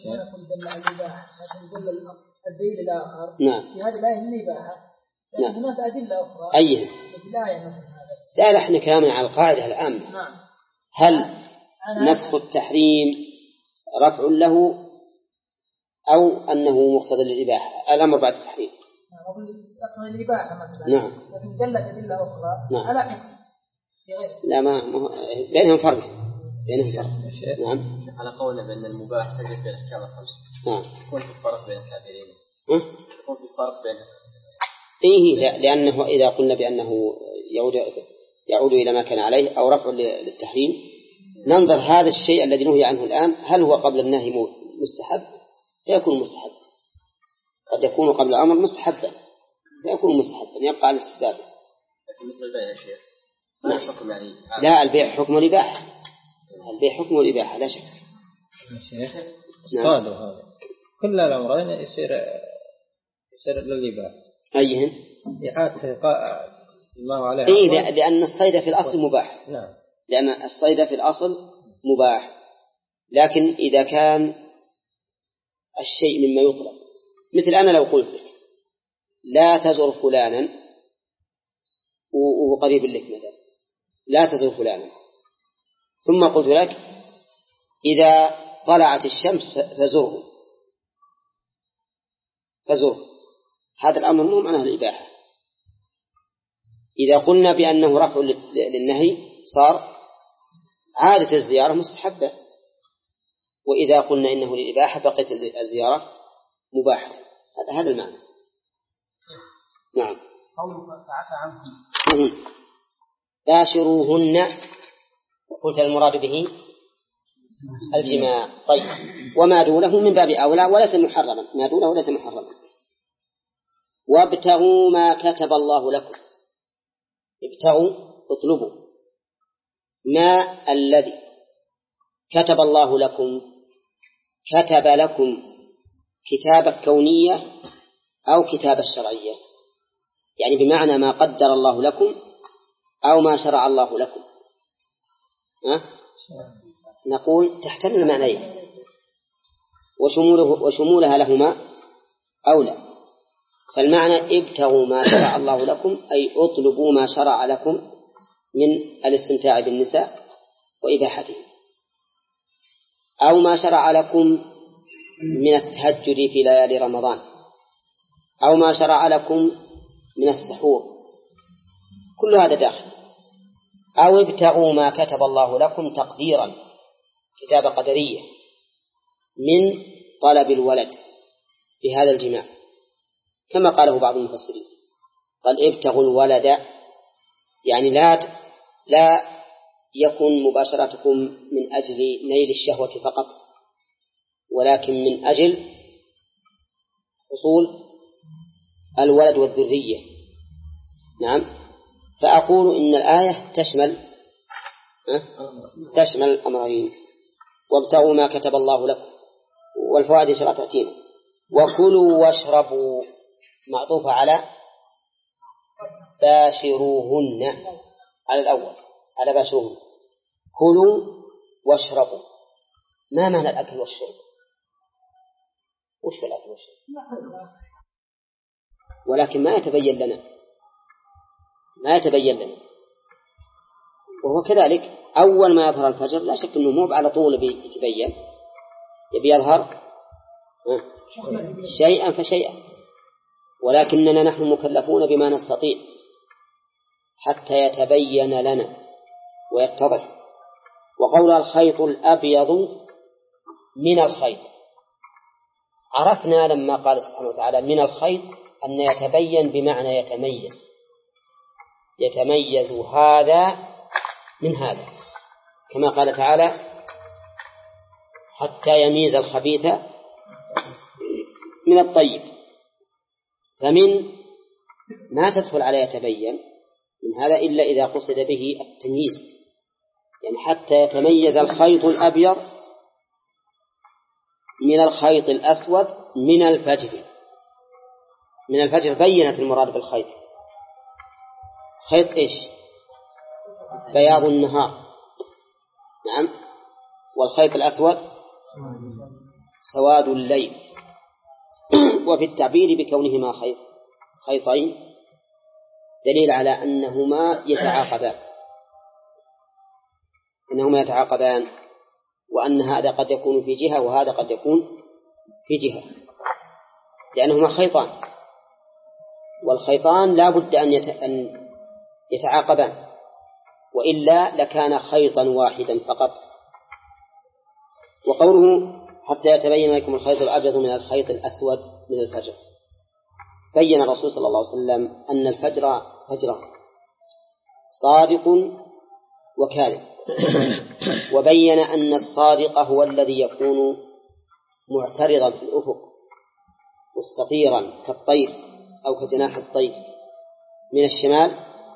Speaker 4: الدليل الآخر
Speaker 1: نعم.
Speaker 4: في هذه الآية من الإباحة، لكن هناك أدلة أخرى.
Speaker 1: أيه؟
Speaker 4: في الآية مثلا هذا.
Speaker 1: لا لا، إحنا كلامنا على القاعدة العامة.
Speaker 4: نعم.
Speaker 1: هل نسخ التحريم رفع له أو أنه مقتضى للإباحة؟ الأمر بعد التحريم.
Speaker 4: نعم، أقول أقصد الإباحة مثلا.
Speaker 1: نعم.
Speaker 4: لكن دلت أدلة أخرى.
Speaker 1: نعم.
Speaker 4: على حكم. في غير.
Speaker 1: لا، ما, ما بينهم فرق. بينهم فرق. نعم.
Speaker 3: على قولنا بأن المباح تجد بين الأحكام الخمسة.
Speaker 1: نعم.
Speaker 3: يكون في فرق بين التعبيرين.
Speaker 1: ها؟
Speaker 3: يكون في فرق بين.
Speaker 1: إيه، لأنه إذا قلنا بأنه يعود يعود إلى ما كان عليه أو رفع للتحريم، ننظر هذا الشيء الذي نهي عنه الآن هل هو قبل النهي مستحب فيكون مستحب، قد يكون قبل الأمر مستحبا فيكون مستحبا، يبقى على الاستحباب.
Speaker 3: لكن مثل البيع يا شيخ
Speaker 1: ما
Speaker 3: نعم. حكم يعني
Speaker 1: لا، البيع حكم الإباحة، البيع حكم الإباحة لا شك.
Speaker 2: شيخ اصطادوا هذا كل الأمرين يصير يصير للإباحة.
Speaker 1: أيهن؟
Speaker 2: إعادة الله عليه.
Speaker 1: إيه، لأن الصيد في الأصل مباح.
Speaker 2: نعم.
Speaker 1: لأن الصيد في الأصل مباح، لكن إذا كان الشيء مما يطلب، مثل أنا لو قلت لك لا تزر فلانا وهو قريب لك مثلا، لا تزر فلانا، ثم قلت لك إذا طلعت الشمس فزره فزره هذا الأمر مو معناه الإباحة. إذا قلنا بأنه رفع للنهي صار عادة الزيارة مستحبة، وإذا قلنا إنه للإباحة بقيت الزيارة مباحة. هذا هذا المعنى. نعم.
Speaker 4: فعفى عنهم.
Speaker 1: باشروهن، قلت المراد به الجماع. طيب، وما دونه من باب أولى وليس محرما، ما دونه ليس محرما. وابتغوا ما كتب الله لكم، ابتغوا اطلبوا ما الذي كتب الله لكم كتب لكم كتابة كونية أو كتابة شرعية، يعني بمعنى ما قدر الله لكم أو ما شرع الله لكم. أه؟ نقول تحتمل المعنيين وشموله وشمولها لهما أولى. فالمعنى ابتغوا ما شرع الله لكم أي اطلبوا ما شرع لكم من الاستمتاع بالنساء وإباحته، أو ما شرع لكم من التهجد في ليالي رمضان، أو ما شرع لكم من السحور، كل هذا داخل. أو ابتغوا ما كتب الله لكم تقديرا، كتابة قدرية، من طلب الولد بهذا الجماع، كما قاله بعض المفسرين قال ابتغوا الولد، يعني لا لا يكن مباشرتكم من أجل نيل الشهوة فقط، ولكن من أجل حصول الولد والذرية. نعم. فأقول إن الآية تشمل تشمل الأمرين، وابتغوا ما كتب الله لكم، والفوائد شرع تأتينا. وكلوا واشربوا معطوفة على باشروهن، على الأول على باشروهن. كلوا واشربوا، ما معنى الأكل والشرب؟ وش في الأكل والشرب؟ ولكن ما يتبين لنا ما يتبين لنا وهو كذلك أول ما يظهر الفجر لا شك أنه مو على طول يتبين، يبي يظهر شيئا فشيئا، ولكننا نحن مكلفون بما نستطيع حتى يتبين لنا ويتضح. وقول الخيط الأبيض من الخيط، عرفنا لما قال سبحانه وتعالى من الخيط أن يتبين بمعنى يتميز، يتميز هذا من هذا، كما قال تعالى حتى يميز الخبيث من الطيب. فمن ما تدخل على يتبين من هذا إلا إذا قصد به التمييز، يعني حتى يتميز الخيط الأبيض من الخيط الأسود من الفجر. من الفجر بينت المراد بالخيط، خيط إيش؟ بياض النهار، نعم، والخيط الأسود سواد الليل. وفي التعبير بكونهما خيط خيطين دليل على أنهما يتعاقبان أنهما يتعاقبان وأن هذا قد يكون في جهة وهذا قد يكون في جهة، لأنهما خيطان، والخيطان لا بد أن يتعاقبان، وإلا لكان خيطا واحدا فقط. وقوله حتى يتبين لكم الخيط الأبيض من الخيط الأسود من الفجر، بين الرسول صلى الله عليه وسلم أن الفجر فجر صادق وكاذب، وبين أن الصادق هو الذي يكون معترضا في الأفق مستطيرا كالطير أو كجناح الطير من الشمال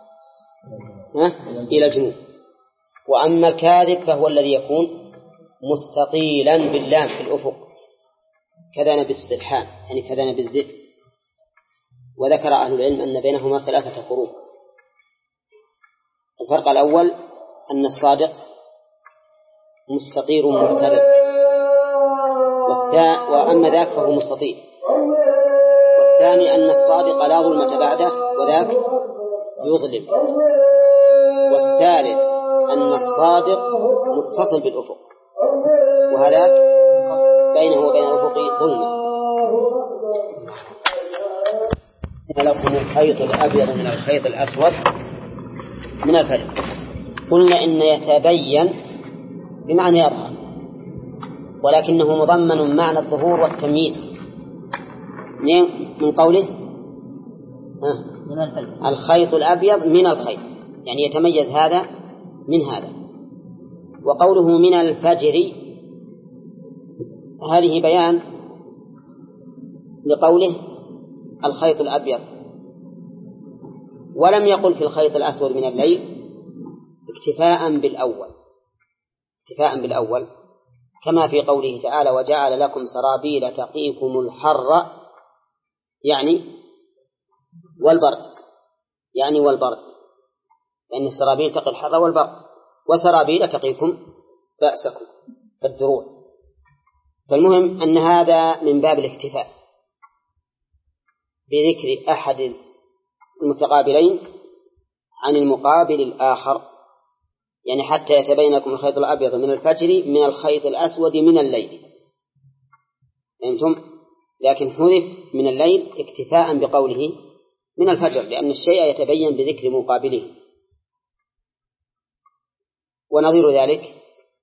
Speaker 1: إلى الجنوب، وأما الكاذب فهو الذي يكون مستطيلا باللام في الأفق كذنب السرحان، يعني كذنب الذئب. وذكر أهل العلم أن بينهما ثلاثة فروق. الفرق الأول أن الصادق مستطير معترض، وأما ذاك فهو مستطيل. والثاني أن الصادق لا ظلمة بعده وذاك يظلم. والثالث أن الصادق متصل بالأفق وهذاك بينه وبين الأفق ظلمة. لكم الخيط الأبيض من الخيط الأسود من الفجر. قلنا إن يتبين بمعنى يظهر، ولكنه مضمن معنى الظهور والتمييز من قوله الخيط الأبيض من الخيط، يعني يتميز هذا من هذا. وقوله من الفجر هذه بيان لقوله الخيط الأبيض، ولم يقل في الخيط الأسود من الليل اكتفاء بالأول اكتفاء بالأول كما في قوله تعالى وجعل لكم سرابيل تقيكم الحر يعني والبرد يعني والبرد لأن السرابيل تقي الحر والبرد وسرابيل تقيكم بأسكم الدروع. فالمهم أن هذا من باب الاكتفاء بذكر أحد المتقابلين عن المقابل الآخر، يعني حتى يتبين لكم الخيط الأبيض من الفجر من الخيط الأسود من الليل، فهمتم؟ لكن حذف من الليل اكتفاء بقوله من الفجر لأن الشيء يتبين بذكر مقابله. ونظير ذلك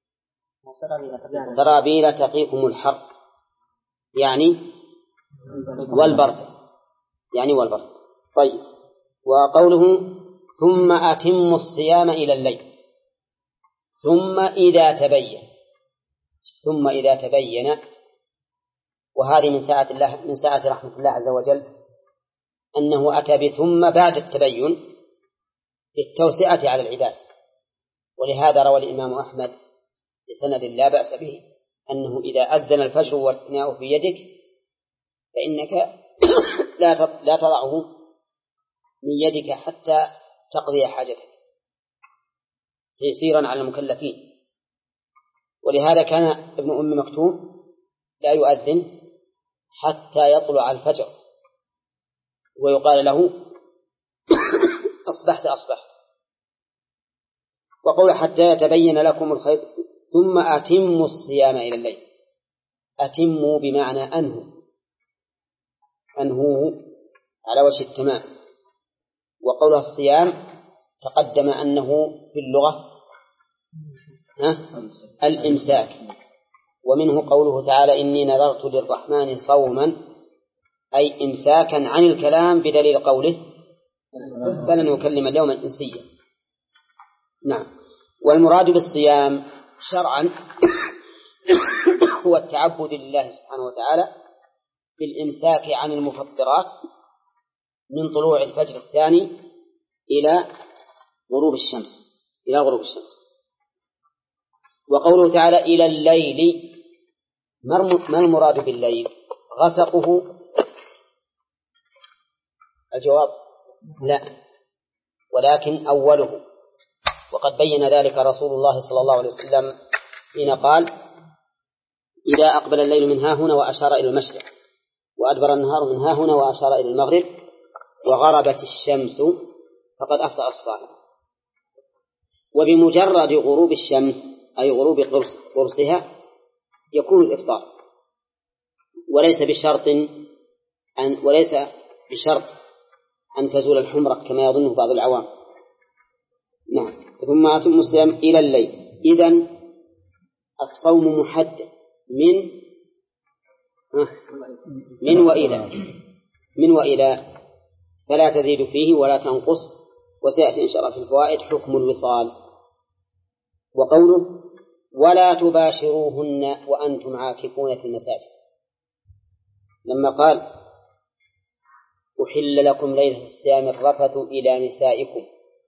Speaker 1: سرابيل تقيكم الحر يعني والبرد يعني والبرد. طيب، وقوله ثم أتموا الصيام إلى الليل ثم إذا تبين ثم إذا تبين وهذه من سعة الله من سعة رحمة الله عز وجل أنه أتى بثم بعد التبين للتوسعة على العباد. ولهذا روى الإمام أحمد بسند لا بأس به أنه إذا أذن الفجر والإناء في يدك فإنك لا لا تضعه من يدك حتى تقضي حاجتك تيسيرا على المكلفين. ولهذا كان ابن أم مكتوم لا يؤذن حتى يطلع الفجر ويقال له أصبحت أصبحت. وقول حتى يتبين لكم الخيط ثم أتموا الصيام إلى الليل أتموا بمعنى أنهوا أنهوه على وجه التمام. وقول الصيام تقدم أنه في اللغة الإمساك، ومنه قوله تعالى إني نذرت للرحمن صوما أي إمساكا عن الكلام بدليل قوله فلن نكلم اليوم إنسيا. نعم. والمراد بالصيام شرعا هو التعبد لله سبحانه وتعالى بالإمساك عن المفطرات من طلوع الفجر الثاني إلى غروب الشمس إلى غروب الشمس. وقوله تعالى إلى الليل ما المراد بالليل؟ غسقه؟ الجواب لا، ولكن أوله. وقد بين ذلك رسول الله صلى الله عليه وسلم حين قال إذا أقبل الليل من ها هنا وأشار إلى المشرق وأدبر النهار من ها هنا وأشار إلى المغرب وغربت الشمس فقد أفطر الصائم. وبمجرد غروب الشمس أي غروب قرصها يكون الإفطار، وليس بشرط أن وليس بشرط أن تزول الحمرة كما يظنه بعض العوام. نعم. ثم أتم الصيام إلى الليل. إذن الصوم محدد من من وإلى من وإلى فلا تزيد فيه ولا تنقص. وسيأتي إن شاء الله في الفوائد حكم الوصال. وقوله ولا تباشروهن وأنتم عاكفون في المساجد لما قال أحل لكم ليلة الصيام الرفث إلى نسائكم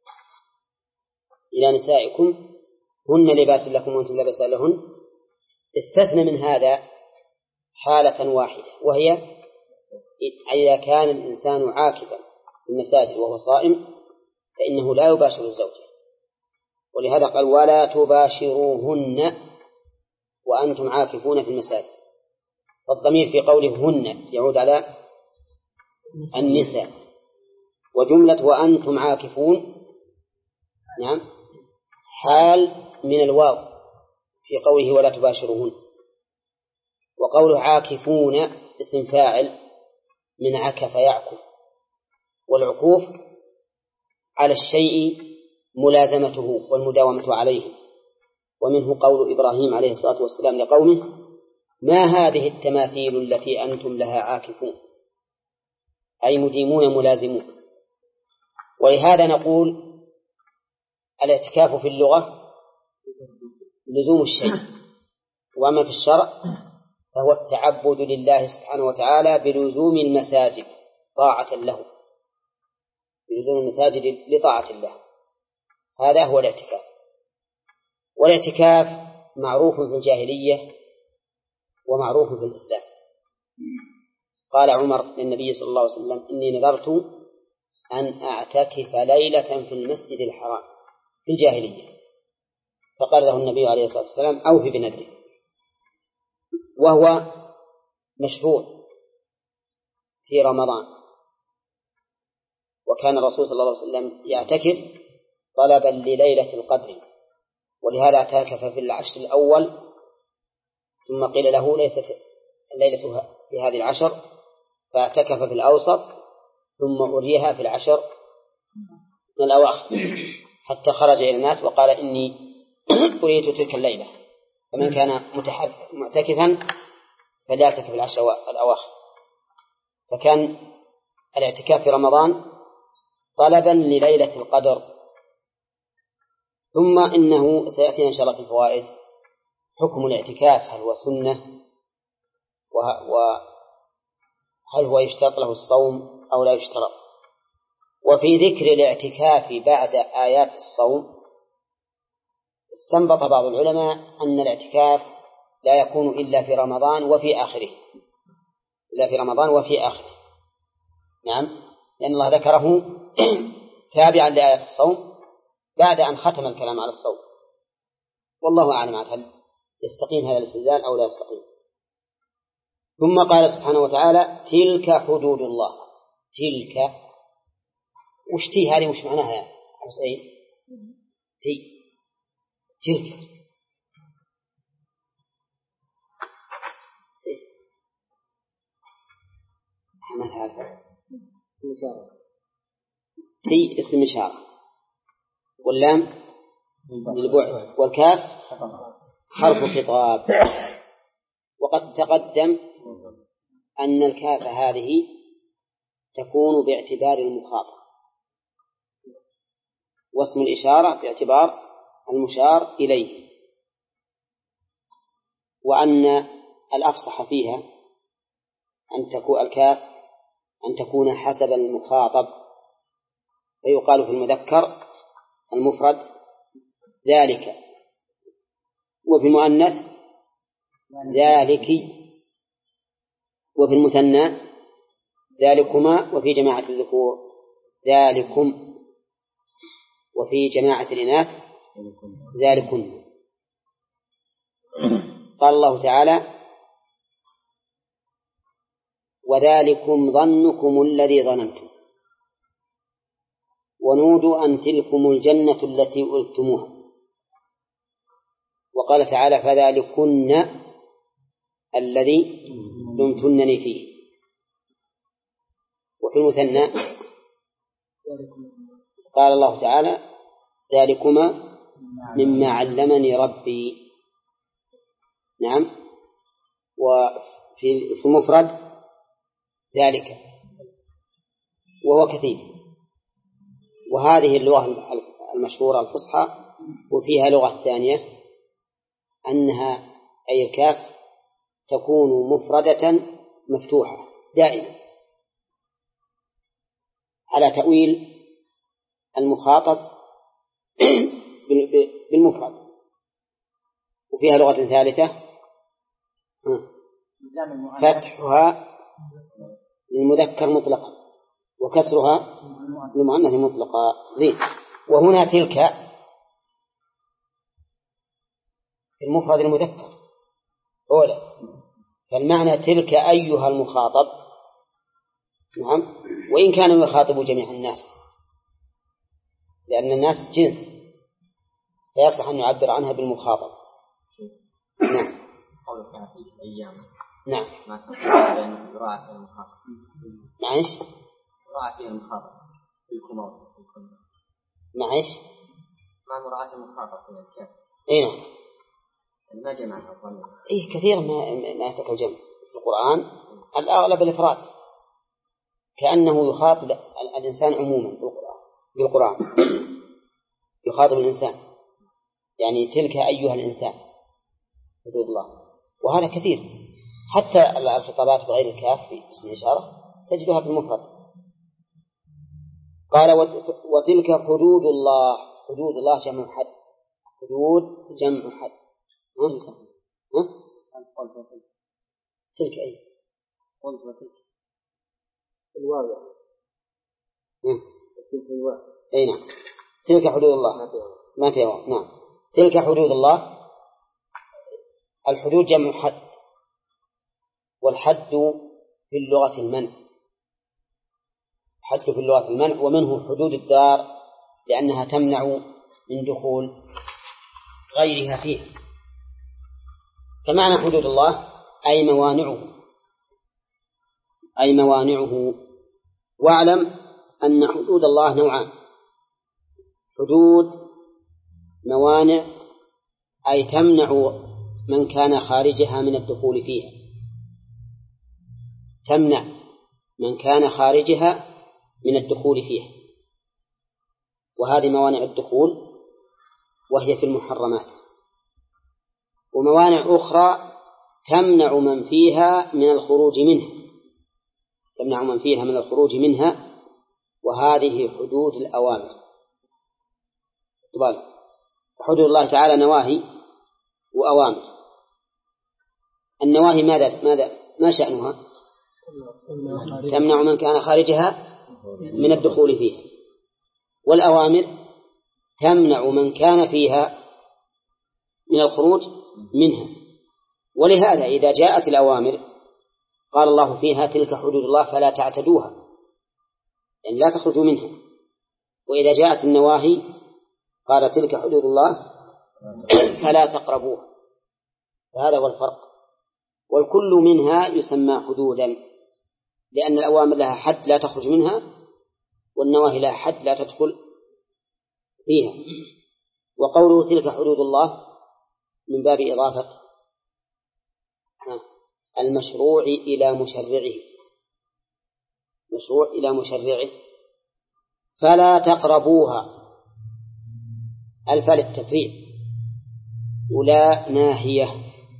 Speaker 1: إلى نسائكم هن لباس لكم وأنتم لباس لهن، استثنى من هذا حالة واحدة وهي إذا كان الإنسان عاكفا في المساجد وهو صائم فإنه لا يباشر الزوجة. ولهذا قال ولا تباشروهن وأنتم عاكفون في المساجد. والضمير في قوله هن يعود على النساء، وجملة وأنتم عاكفون نعم حال من الواو في قوله ولا تباشروهن. وقوله عاكفون اسم فاعل من عكف يعكف، والعكوف على الشيء ملازمته والمداومة عليه. ومنه قول إبراهيم عليه الصلاة والسلام لقومه ما هذه التماثيل التي أنتم لها عاكفون أي مديمون ملازمون. ولهذا نقول الاعتكاف في اللغة لزوم الشيء، وأما في الشرع فهو التعبد لله سبحانه وتعالى بلزوم المساجد طاعة له بلزوم المساجد لطاعة الله. هذا هو الاعتكاف. والاعتكاف معروف في الجاهلية ومعروف في الإسلام. قال عمر للنبي صلى الله عليه وسلم: إني نذرت أن أعتكف ليلة في المسجد الحرام في الجاهلية، فقال له النبي عليه الصلاة والسلام: أوفي بنذرك. وهو مشروع في رمضان، وكان الرسول صلى الله عليه وسلم يعتكف طلبا لليلة القدر، ولهذا اعتكف في العشر الأول، ثم قيل له ليست الليلة في هذه العشر فاعتكف في الأوسط، ثم أريها في العشر من الأواخر حتى خرج إلى الناس وقال: إني أريد تلك الليلة، فمن كان معتكفا فليعتكف في العشر الأواخر. فكان الاعتكاف في رمضان طلبا لليلة القدر. ثم إنه سيأتينا إن شاء الله في الفوائد حكم الاعتكاف، هل هو سنة، وهل هو يشترط له الصوم أو لا يشترط. وفي ذكر الاعتكاف بعد آيات الصوم استنبط بعض العلماء أن الاعتكاف لا يكون إلا في رمضان وفي آخره، إلا في رمضان وفي آخره. نعم، لأن الله ذكره تابعا لآيات الصوم بعد أن ختم الكلام على الصوم. والله أعلم هل يستقيم هذا الاستدلال أو لا يستقيم. ثم قال سبحانه وتعالى: تلك حدود الله. تلك وش تي هذه وش معناها يا حسين؟ تي تلك تي ما تعرف اسم إشارة. تي اسم إشارة، واللام للبعد، والكاف حرف خطاب. وقد تقدم أن الكاف هذه تكون باعتبار المخاطب، واسم الإشارة باعتبار المشار إليه، وأن الأفصح فيها أن تكون الكاف أن تكون حسب المخاطب، فيقال في المذكر المفرد ذلك، وفي المؤنث ذلك، وفي المثنى ذلكما، وفي جماعة الذكور ذلكم، وفي جماعة الإناث ذلكن. قال الله تعالى: وذلكم ظنكم الذي ظننتم ونودوا أن تلكم الجنة التي أُرثتموها. وقال تعالى: فذلكن الذي لمتنني فيه. وفي المثنى قال الله تعالى: ذلكما مما علمني ربي. نعم. وفي المفرد ذلك، وهو كثير. وهذه اللغة المشهورة الفصحى. وفيها لغة ثانية أنها أي الكاف تكون مفردة مفتوحة دائما على تأويل المخاطب بالمفرد. وفيها لغة ثالثة فتحها للمذكر مطلقا وكسرها للمؤنث مطلقا. زين. وهنا تلك المفرد المذكر أولا، فالمعنى تلك أيها المخاطب. نعم. وإن كانوا يخاطبوا جميع الناس، لأن الناس جنس فيصح أن يعبر عنها بالمخاطب. نعم.
Speaker 5: أيام.
Speaker 1: نعم.
Speaker 5: ما تقول يراعى فيها المخاطب.
Speaker 1: معيش؟
Speaker 5: يراعى فيها المخاطب. تلك موت.
Speaker 1: معيش؟
Speaker 5: مع مراعاة المخاطب في الكاف.
Speaker 1: إيه.
Speaker 5: ما جمعها الضمير.
Speaker 1: إيه كثير ما ما يتكلم جمع في القرآن، الأغلب الإفراد، كأنه يخاطب الإنسان عموما بالقرآن. بالقرآن يخاطب الإنسان، يعني تلك أيها الإنسان حدود الله. وهذا كثير، حتى الخطابات بغير الكاف في اسم الإشارة تجدها بالمفرد. قال: وتلك حدود الله. حدود الله جمع حد. حدود جمع حد. ها؟ تلك أي
Speaker 3: الواو
Speaker 1: أي نعم تلك حدود الله ما فيها واو. نعم تلك حدود الله. الحدود جمع حد، والحد في اللغة المنع، حد في اللغة المنع، ومنه حدود الدار لأنها تمنع من دخول غيرها فيه. فمعنى حدود الله أي موانعه، أي موانعه. واعلم أن حدود الله نوعان: حدود موانع أي تمنع من كان خارجها من الدخول فيها، تمنع من كان خارجها من الدخول فيها، وهذه موانع الدخول وهي في المحرمات. وموانع أخرى تمنع من فيها من الخروج منها، تمنع من فيها من الخروج منها، وهذه حدود الأوامر. طبعا حدود الله تعالى نواهي وأوامر. النواهي ماذا ماذا ما شأنها؟ تمنع من كان خارجها من الدخول فيها، والأوامر تمنع من كان فيها من الخروج منها. ولهذا إذا جاءت الأوامر قال الله فيها تلك حدود الله فلا تعتدوها، يعني لا تخرجوا منها. وإذا جاءت النواهي قال تلك حدود الله فلا تقربوها. فهذا هو الفرق. والكل منها يسمى حدودا، لأن الأوامر لها حد لا تخرج منها، والنواهي لها حد لا تدخل فيها. وقوله تلك حدود الله من باب إضافة المشروع إلى مشرعه، مشروع إلى مشرعه. فلا تقربوها ألف للتفريع، ولا ناهية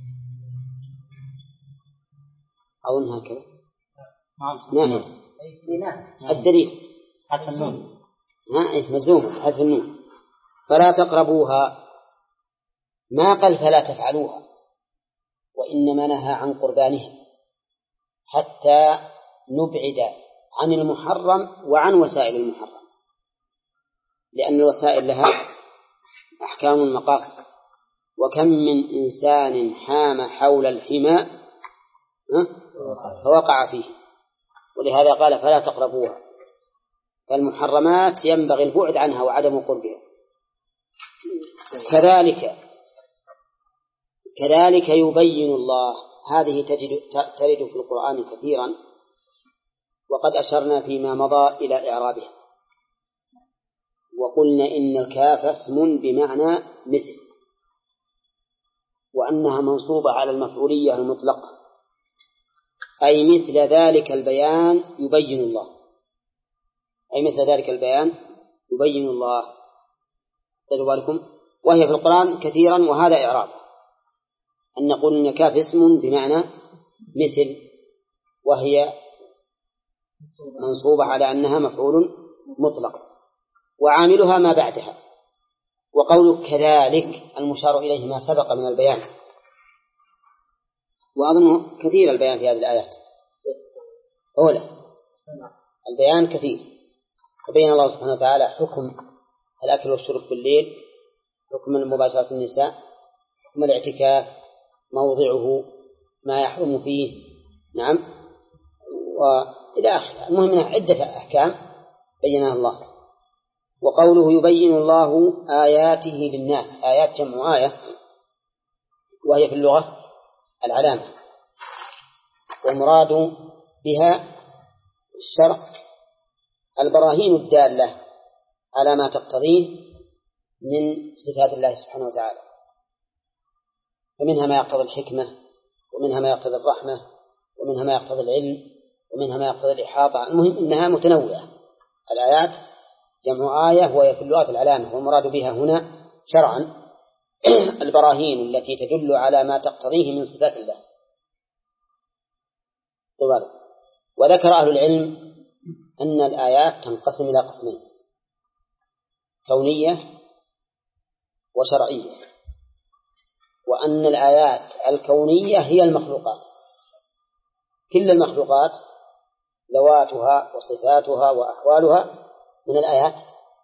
Speaker 1: أظن هكذا ناهية. الدليل
Speaker 2: حرف النون
Speaker 1: مزوم حرف النون. فلا تقربوها ما قال فلا تفعلوها، وإنما نهى عن قربانها حتى نبعد عن المحرم وعن وسائل المحرم، لأن الوسائل لها أحكام المقاصد. وكم من إنسان حام حول الحمى فوقع فيه، ولهذا قال فلا تقربوها. فالمحرمات ينبغي البعد عنها وعدم قربها. كذلك كذلك يبين الله، هذه تجد ترد في القرآن كثيرا، وقد أشرنا فيما مضى إلى إعرابها. وقلنا إن الكاف اسم بمعنى مثل، وأنها منصوبة على المفعولية المطلقة، أي مثل ذلك البيان يبين الله، أي مثل ذلك البيان يبين الله. تدعوا بالكم. وهي في القرآن كثيرا، وهذا إعراب أن نقول إن كاف اسم بمعنى مثل، وهي منصوبة على أنها مفعول مطلق، وعاملها ما بعدها. وقوله كذلك المشار إليه ما سبق من البيان، وأظنه كثير البيان في هذه الآيات. أولا البيان كثير، فبين الله سبحانه وتعالى حكم الأكل والشرب في الليل، حكم المباشرة النساء، حكم الاعتكاف، موضعه، ما يحرم فيه، نعم، وإلى آخره. المهم منها عدة أحكام بينها الله. وقوله يبين الله آياته للناس، آيات جمع آية، وهي في اللغة العلامة، والمراد بها الشرع البراهين الدالة على ما تقتضيه من صفات الله سبحانه وتعالى، فمنها ما يقتضي الحكمة، ومنها ما يقتضي الرحمة، ومنها ما يقتضي العلم، ومنها ما يقتضي الإحاطة. المهم إنها متنوعة. الآيات جمع آية، وهي في اللغة العلامة، والمراد بها هنا شرعا البراهين التي تدل على ما تقتضيه من صفات الله. طبعا. وذكر أهل العلم أن الآيات تنقسم إلى قسمين: كونية وشرعية، وأن الآيات الكونية هي المخلوقات، كل المخلوقات ذواتها وصفاتها وأحوالها من الآيات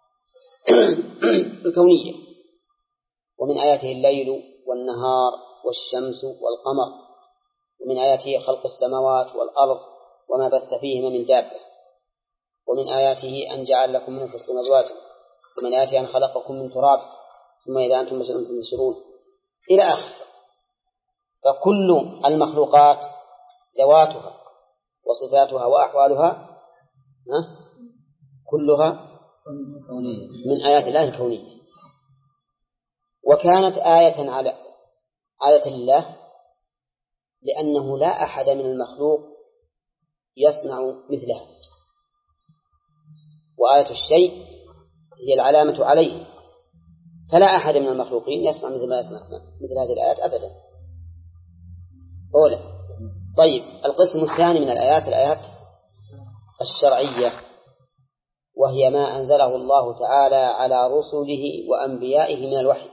Speaker 1: الكونية. ومن آياته الليل والنهار والشمس والقمر، ومن آياته خلق السماوات والأرض وما بث فيهما من دابة، ومن آياته أن جعل لكم من أنفسكم أزواجا، ومن آياته أن خلقكم من تراب ثم إذا أنتم بشر تنتشرون إلى آخر. فكل المخلوقات ذواتها وصفاتها وأحوالها كلها من آيات الله الكونية. وكانت آية على آية الله لأنه لا أحد من المخلوق يصنع مثلها، وآية الشيء هي العلامة عليه، فلا أحد من المخلوقين يصنع مثل ما يصنع مثل هذه الآيات أبدا. أولا. طيب، القسم الثاني من الآيات الآيات الشرعية، وهي ما أنزله الله تعالى على رسله وأنبيائه من الوحي،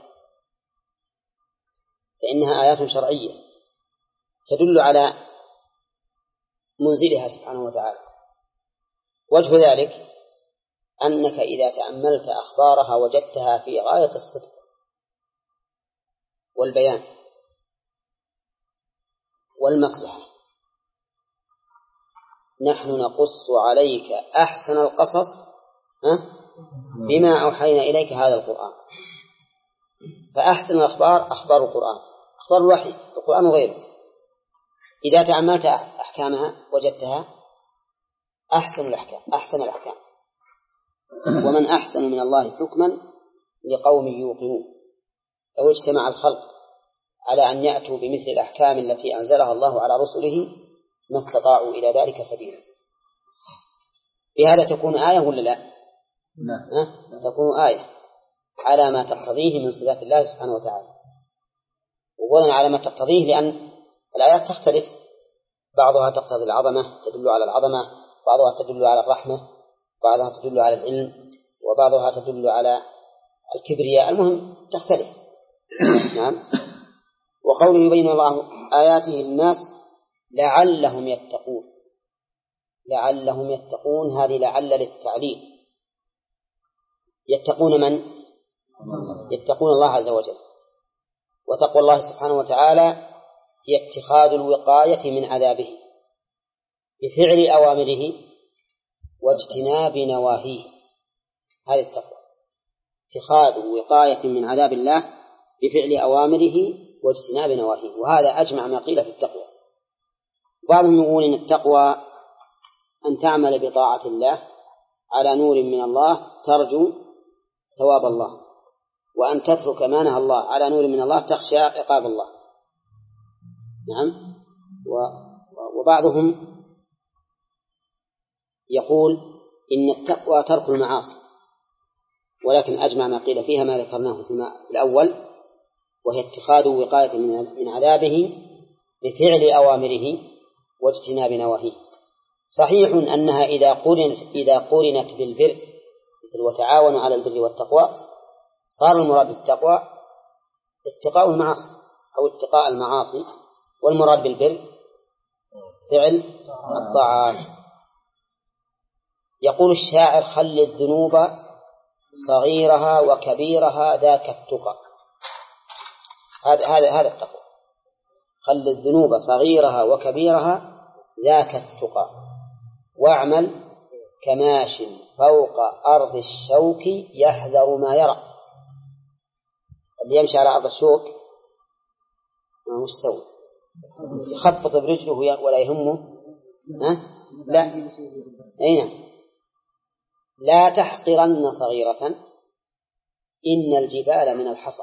Speaker 1: فإنها آيات شرعية تدل على منزلها سبحانه وتعالى. وجه ذلك أنك إذا تأملت أخبارها وجدتها في غاية الصدق والبيان والمصلحة. نحن نقص عليك أحسن القصص بما أوحينا إليك هذا القرآن. فأحسن الأخبار أخبار القرآن، أخبار الوحي، القرآن وغيره. إذا تأملت أحكامها وجدتها أحسن الأحكام أحسن الأحكام ومن أحسن من الله حكما لقوم يوقنون. لو اجتمع الخلق على أن يأتوا بمثل الأحكام التي أنزلها الله على رسله ما استطاعوا إلى ذلك سبيلا. بهذا تكون آية ولا لا؟ لا. تكون آية على ما تقتضيه من صفات الله سبحانه وتعالى. وقلنا على ما تقتضيه لأن الآيات تختلف، بعضها تقتضي العظمة تدل على العظمة، بعضها تدل على الرحمة، بعضها تدل على العلم، وبعضها تدل على الكبرياء. المهم تختلف. نعم. وقوله يبين الله آياته للناس لعلهم يتقون. لعلهم يتقون، هذه لعل للتعليل. يتقون من؟ يتقون الله عز وجل. وتقوى الله سبحانه وتعالى هي اتخاذ الوقاية من عذابه بفعل أوامره واجتناب نواهيه. هذه التقوى، اتخاذ الوقاية من عذاب الله بفعل أوامره واجتناب نواهيه. وهذا أجمع ما قيل في التقوى. بعضهم يقول إن التقوى أن تعمل بطاعة الله على نور من الله ترجو ثواب الله، وأن تترك ما نهى الله على نور من الله تخشى عقاب الله. نعم. وبعضهم يقول إن التقوى ترك المعاصي، ولكن أجمع ما قيل فيها ما ذكرناه في الأول، وهي اتخاذ وقاية من عذابه بفعل أوامره واجتناب نواهيه. صحيح أنها إذا قرنت, إذا قرنت بالبر وتعاونوا على البر والتقوى صار المراد بالتقوى اتقاء المعاصي أو اتقاء المعاصي، والمراد بالبر فعل الطاعات. يقول الشاعر خل الذنوب صغيرها وكبيرها ذاك التقى. هذا هذا هذا التقوى. خل الذنوب صغيرها وكبيرها ذاك التقى، واعمل كماش فوق أرض الشوك يحذر ما يرى. اللي يمشي على أرض الشوك ما هو السوء، يخبط برجله ولا يهمه. ها؟ لا. أين؟ لا تحقرن صغيرة إن الجبال من الحصى.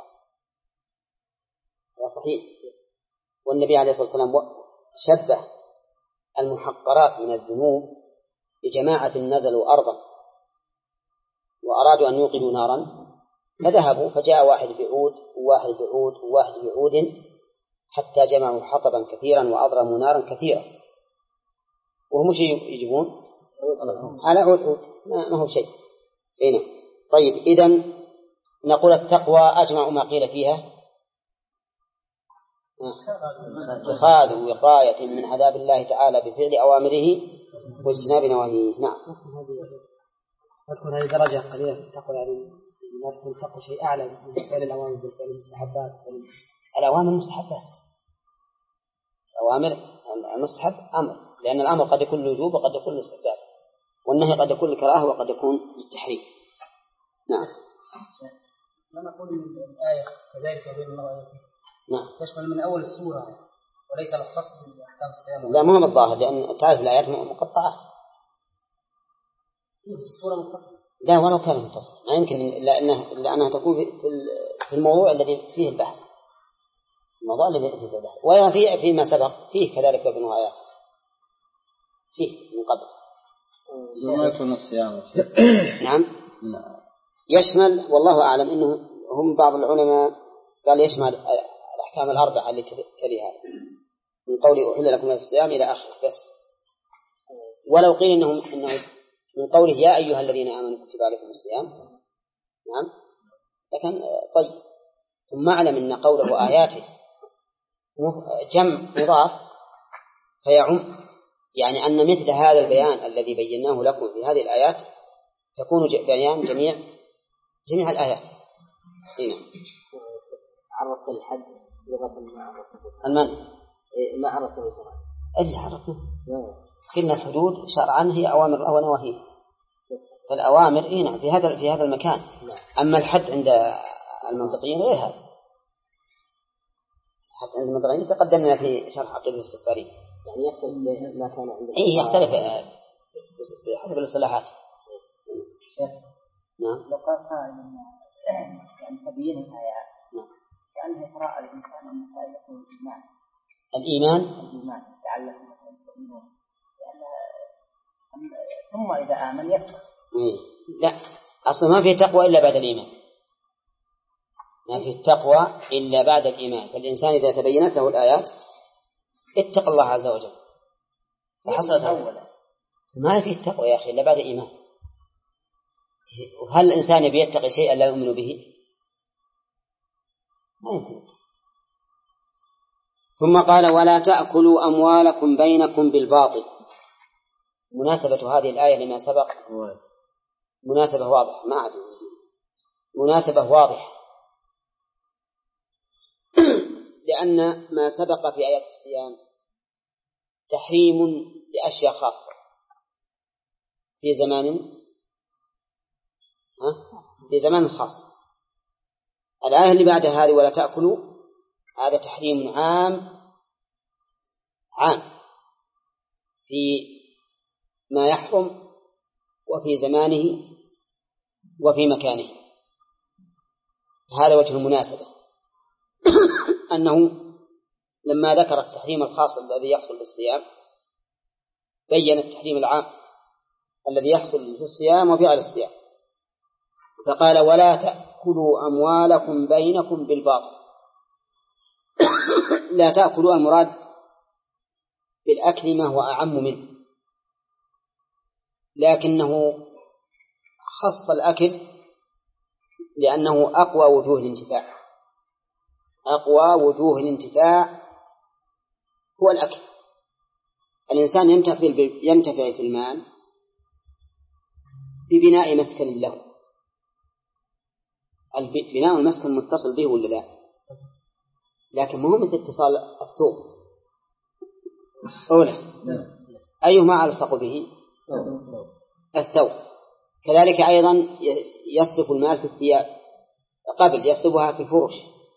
Speaker 1: وصحيح. والنبي عليه الصلاة والسلام شبه المحقرات من الذنوب بجماعة نزلوا أرضا وأرادوا أن يوقدوا نارا فذهبوا، فجاء واحد بعود وواحد بعود وواحد بعود حتى جمعوا حطبا كثيرا وأضرموا نارا كثيرة، وهم مش يجيبون على عود عود ما هو شيء. هنا. طيب، إذن نقول التقوى أجمع ما قيل فيها اتخاذ وقاية من عذاب الله تعالى بفعل أوامره واجتناب نواهيه. نعم.
Speaker 3: أذكر هذه درجة قليلة في التقوى، يعني لا تكون تقوى شيء أعلى من فعل الأوامر بالفعل المستحبات.
Speaker 1: الأوامر المستحبات، أوامر المستحب أمر، لأن الأمر قد يكون للوجوب وقد يكون للاستحباب، والنهي قد يكون للكراهة وقد يكون للتحريم. نعم.
Speaker 3: ما نقول الآية كذلك بين الله وآياته
Speaker 1: نعم.
Speaker 3: تشمل من أول السورة وليس الخاص بأحكام الصيام.
Speaker 1: لا، مو الظاهر، لأن تعرف الآيات مقطعات.
Speaker 3: السورة متصلة.
Speaker 1: لا، ولو كان متصل ما يمكن إلا أنها إلا أنها تكون في الموضوع الذي فيه البحث، الموضوع الذي فيه البحث، وفي فيما سبق فيه كذلك ابن آيات فيه من قبل.
Speaker 2: ما يكون الصيام.
Speaker 1: نعم. يشمل، والله أعلم، إنه هم بعض العلماء قال يشمل الأحكام الأربعة التي تليها من قوله أحل لكم الصيام إلى آخر بس. ولو قيل إنهم إنه من قوله يا أيها الذين آمنوا كتب عليكم الصيام، نعم، لكن طيب. ثم اعلم أن قوله آياته جمع مضاف فيعم، يعني أن مثل هذا البيان الذي بيناه لكم في هذه الآيات تكون بيان جميع جميع الآيات. هنا
Speaker 5: عرفت الحد لغة ما عرفته
Speaker 1: المن
Speaker 5: ما عرفته شرعا
Speaker 1: اللي عرفه قلنا الحدود شرعا هي أوامر ونواهي، فالأوامر هنا في هذا في هذا المكان. أما الحد عند المنطقيين غير هذا. حتى عند المنطقيين تقدمنا في شرح عقيدة السفاري،
Speaker 5: يعني يختلف ما كان عند
Speaker 1: إيه يختلف بحسب الاصطلاحات.
Speaker 2: نعم. لو قال قائل يعني تبيين الآيات كأنه يقرأ الإنسان أن يكون الإيمان
Speaker 1: الإيمان
Speaker 2: الإيمان لعلكم تؤمنون، ثم إذا آمن يكفر.
Speaker 1: لا، أصلا ما في تقوى إلا بعد الإيمان، ما في التقوى إلا بعد الإيمان. فالإنسان إذا تبينت له الآيات اتق الله عز وجل فحصلت أولا. ما في التقوى يا أخي إلا بعد الإيمان. وهل الإنسان بيتقي شيئا لا يؤمن به؟ ما يمكن. ثم قال ولا تأكلوا أموالكم بينكم بالباطل. مناسبة هذه الآية لما سبق مناسبة واضحة، ما عاد مناسبة واضحة، لأن ما سبق في آيات الصيام تحريم لأشياء خاصة في زمان في زمان خاص. الآية اللي بعد هذه ولا تأكلوا هذا تحريم عام عام في ما يحرم وفي زمانه وفي مكانه. هذا وجه المناسبة أنه لما ذكر التحريم الخاص الذي يحصل في الصيام بين التحريم العام الذي يحصل في الصيام وفي على الصيام، فقال ولا تأكلوا أموالكم بينكم بالباطل. لا تأكلوا المراد بالأكل ما هو أعم منه، لكنه خص الأكل لأنه أقوى وجوه الانتفاع. أقوى وجوه الانتفاع هو الأكل. الإنسان ينتفع ينتفع في المال ببناء مسكن له. بناء المسكن متصل به ولا لا؟ لكن ما هو مثل اتصال الثوب أولا. أيهما ألصق به؟ الثوب. كذلك أيضا يصرف المال في الثياب قبل يصرفها في الفرش،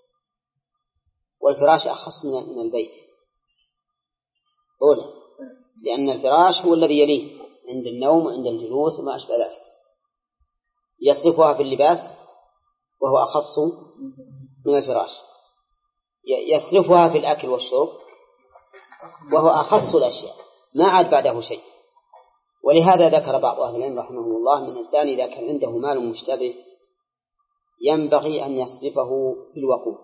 Speaker 1: والفراش أخص من البيت أولا، لأن الفراش هو الذي يليه عند النوم وعند الجلوس وما أشبه ذلك. يصرفها في اللباس وهو أخص من الفراش. يصرفها في الأكل والشرب وهو أخص الأشياء، ما عاد بعده شيء. ولهذا ذكر بعض أهل العلم رحمه الله أن الإنسان إذا كان عنده مال مشتبه ينبغي أن يصرفه في الوقود.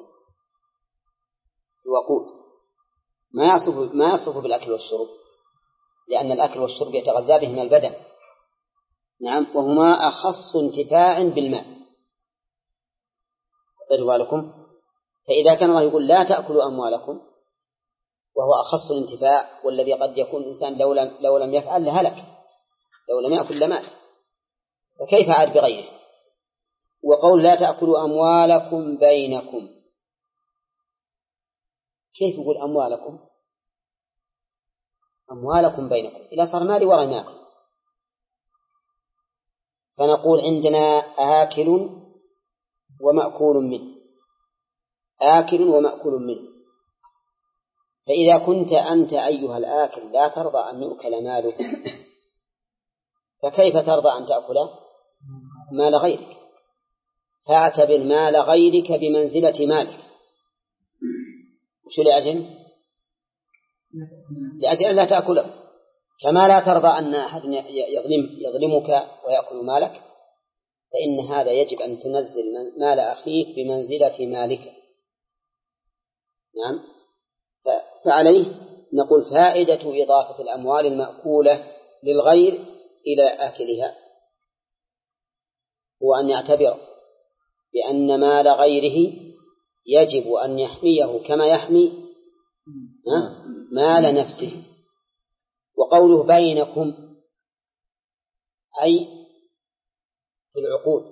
Speaker 1: الوقود ما يصرف ما يصرف بالأكل والشرب، لأن الأكل والشرب يتغذى بهما البدن، نعم، وهما أخص انتفاع بالماء. قدروا لكم فإذا كان الله يقول لا تأكلوا أموالكم وهو أخص الانتفاع، والذي قد يكون الإنسان لو لم, لو لم يفعل لهلك، لو لم يأكل لمات، فكيف عاد بغيره؟ وقول لا تأكلوا أموالكم بينكم، كيف يقول أموالكم أموالكم بينكم إذا صار مالي ورا مالكم؟ فنقول عندنا آكل ومأكول منه، آكل ومأكول منه. فإذا كنت أنت أيها الآكل لا ترضى أن يؤكل مالك، فكيف ترضى أن تأكل مال غيرك؟ فاعتبر مال غيرك بمنزلة مالك. وشو لأجل؟ لأجل لا تأكله، كما لا ترضى أن أحد يظلم يظلمك ويأكل مالك، فإن هذا يجب أن تنزل مال أخيك بمنزلة مالك. نعم. فعليه نقول فائدة إضافة الأموال المأكولة للغير إلى آكلها هو أن يعتبر بأن مال غيره يجب أن يحميه كما يحمي مال نفسه. وقوله بينكم أي في العقود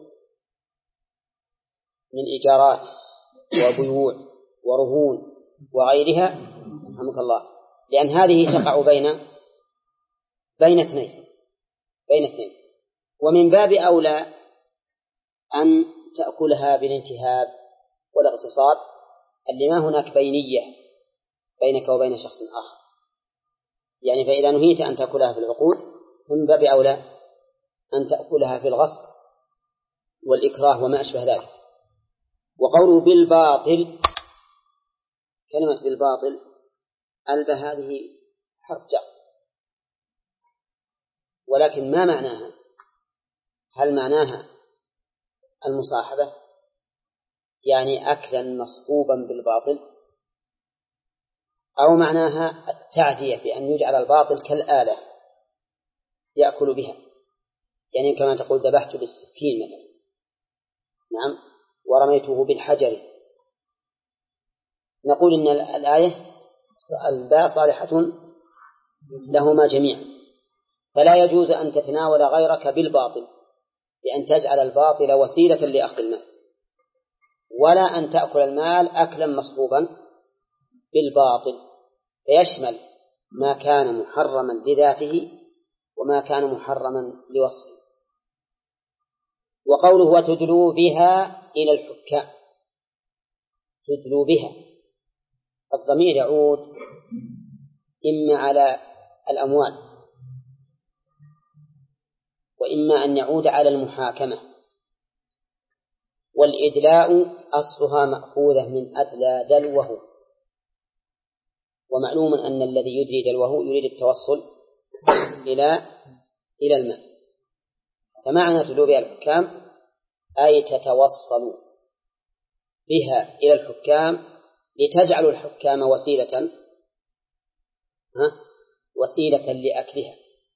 Speaker 1: من إيجارات وبيوع ورهون وغيرها، رحمك الله، لأن هذه تقع بين بين اثنين بين اثنين ومن باب أولى أن تأكلها بالانتهاب والاغتصاب اللي ما هناك بينية بينك وبين شخص آخر. يعني فإذا نهيت أن تأكلها في العقود من باب أولى أن تأكلها في الغصب والإكراه وما أشبه ذلك. وقوله بالباطل، كلمة بالباطل ألبى هذه حرف جر، ولكن ما معناها؟ هل معناها المصاحبة يعني أكلا مصحوبا بالباطل، أو معناها التعدية بأن يجعل الباطل كالآلة يأكل بها، يعني كما تقول ذبحت بالسكين مثلا، نعم، ورميته بالحجر. نقول إن الآية الباء صالحة لهما جميعا، فلا يجوز أن تتناول غيرك بالباطل بأن تجعل الباطل وسيلة لأخذ المال، ولا أن تأكل المال أكلا مصحوبا بالباطل، فيشمل ما كان محرما لذاته وما كان محرما لوصفه. وقوله وتدلوا بها إلى الحكام، تدلوا بها الضمير يعود إما على الأموال وإما أن يعود على المحاكمة. والإدلاء أصلها مأخوذة من أدلى دلوه، ومعلوم أن الذي يدري دلوه يريد التوصل إلى إلى المال. فمعنى تدلوا بها الحكام أي تتوصلوا بها إلى الحكام لتجعلوا الحكام وسيلة ها وسيلة لأكلها.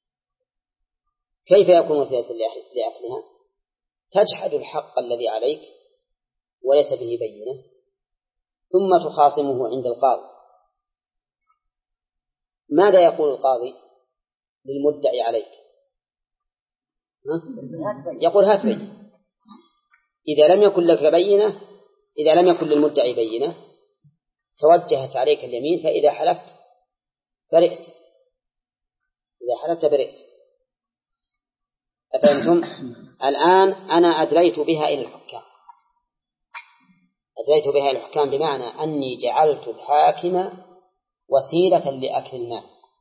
Speaker 1: كيف يكون وسيلة لأكلها؟ تجحد الحق الذي عليك وليس به بينة، ثم تخاصمه عند القاضي. ماذا يقول القاضي للمدعي عليك؟ ها؟ يقول هات بينة. إذا لم يكن لك بينة، إذا لم يكن للمدعي بينة توجهت عليك اليمين، فإذا حلفت برئت، إذا حلفت برئت. أفهمتم؟ الآن أنا أدليت بها إلى الحكام، أدليت بها إلى الحكام بمعنى أني جعلت الحاكم وسيلة لأكل المال.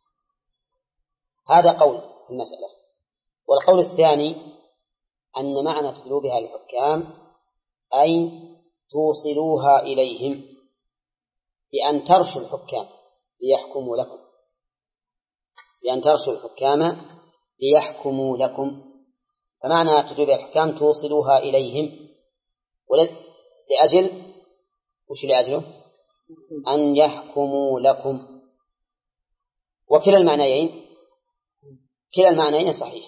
Speaker 1: هذا قول في المسألة. والقول الثاني أن معنى تدلوا بها الحكام أي توصلوها إليهم بأن ترشوا الحكام ليحكموا لكم، بأن ترشوا الحكام ليحكموا لكم. فمعنى تدلوا بها الحكام توصلوها إليهم لأجل وش لأجله؟ أن يحكموا لكم. وكلا المعنيين كلا المعنيين صحيح.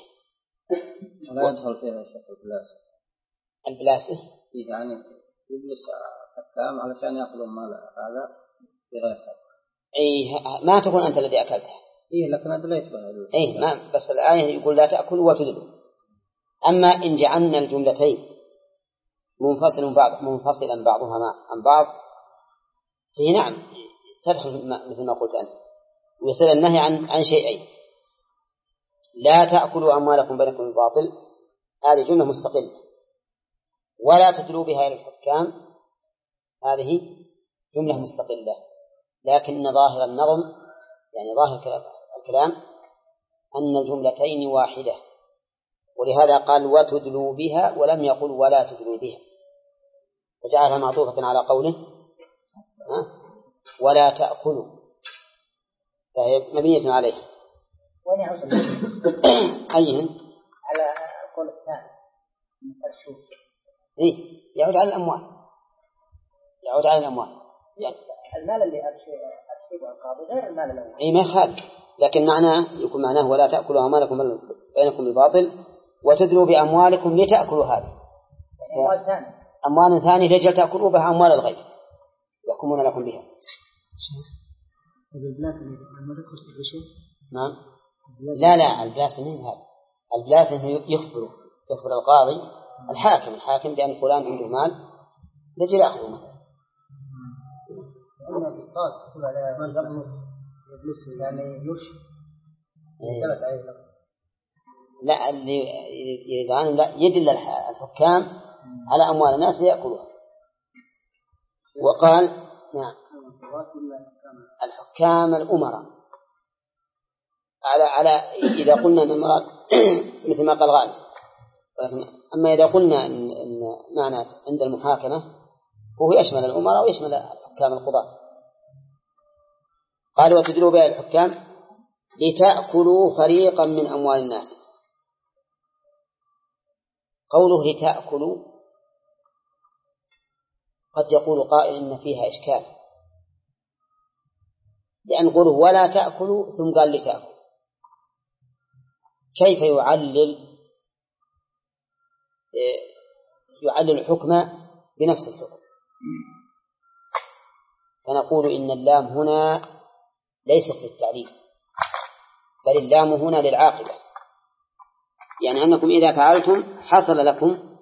Speaker 6: ولا يدخل فيها شيء البلاسة.
Speaker 1: البلاسة
Speaker 6: يعني يجلس
Speaker 2: الحكام علشان يأخذوا مال هذا بغير حق.
Speaker 1: أي ما تكون أنت الذي أكلته.
Speaker 2: إيه لكن أدليت بها.
Speaker 1: إيه ما بس الآية يقول لا تأكلوا وتدلوا. أما إن جعلنا الجملتين منفصل بعض منفصلا بعضها عن بعض فهي نعم تدخل مثل ما قلت أنت، ويصير النهي عن عن شيئين. لا تأكلوا أموالكم بينكم بالباطل هذه جملة مستقلة، ولا تدلوا بها إلى الحكام هذه جملة مستقلة، لكن ظاهر النظم يعني ظاهر الكلام أن الجملتين واحدة، ولهذا قال وتدلوا بها ولم يقل ولا تدلوا بها، وجعلها معطوفة على قوله ولا تأكلوا، فهي مبنية عليه.
Speaker 3: وين يعود
Speaker 1: أيهن؟
Speaker 3: على القول الثاني الشوك.
Speaker 1: إيه يعود على الأموال، يعود على الأموال يعني
Speaker 3: المال اللي أرشده القاضي غير المال الأول.
Speaker 1: إيه ما خالف، لكن معناه يكون معناه ولا تأكلوا أموالكم بينكم بالباطل وتدلوا بأموالكم لتأكلوا هذه
Speaker 3: أموال ثانية
Speaker 1: أموال ثانية لجل تأكلوا بها أموال الغير يحكمون لكم بها.
Speaker 3: البلاس ما تدخل في الرشوة؟
Speaker 1: نعم لا لا البلاس من هذا البلاس إنه يخبر يخبر القاضي الحاكم الحاكم بأن فلان عنده مال لجل أخذه مال.
Speaker 3: لأن الصاد تقول على يبلس يبلس يعني يرشد يجلس عليه.
Speaker 1: لا اللي يعني لا يدل الحكام على أموال الناس ليأكلوها. وقال نعم الحكام الأمراء على على إذا قلنا أن المراد مثل ما قال غالب، أما إذا قلنا أن معنى عند المحاكمة هو يشمل الأمراء ويشمل الحكام القضاة. قال وتدلوا بها الحكام لتأكلوا فريقا من أموال الناس. قوله لتأكلوا قد يقول قائل إن فيها إشكال، لأن قوله ولا تأكلوا ثم قال لتأكلوا كيف يعلل يعلل الحكم بنفس الحكم؟ فنقول إن اللام هنا ليست للتعليل بل اللام هنا للعاقبة، يعني أنكم إذا فعلتم حصل لكم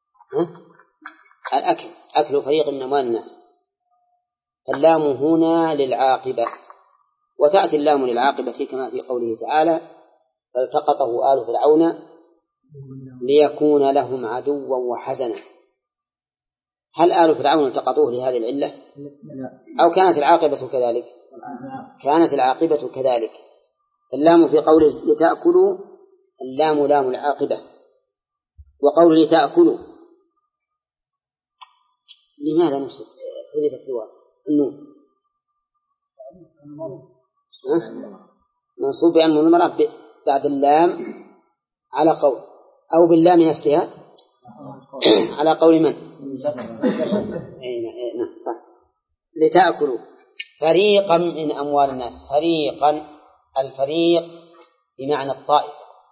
Speaker 1: الأكل أكل فريق من أموال الناس، اللام هنا للعاقبة. وتأتي اللام للعاقبة كما في قوله تعالى فالتقطه آل فرعون ليكون لهم عدوا وحزنا. هل آل فرعون التقطوه لهذه العلة أو كانت العاقبة كذلك؟ كانت العاقبة كذلك. اللام في قوله لتأكلوا اللام لام العاقبة، وقوله لتأكلوا لماذا نصب حذفت الواو النون منصوب بأن المضمرة بعد اللام على قول أو باللام نفسها على قول من؟ أي نعم صح. لتأكلوا فريقا من أموال الناس. فريقا الفريق بمعنى الطائف،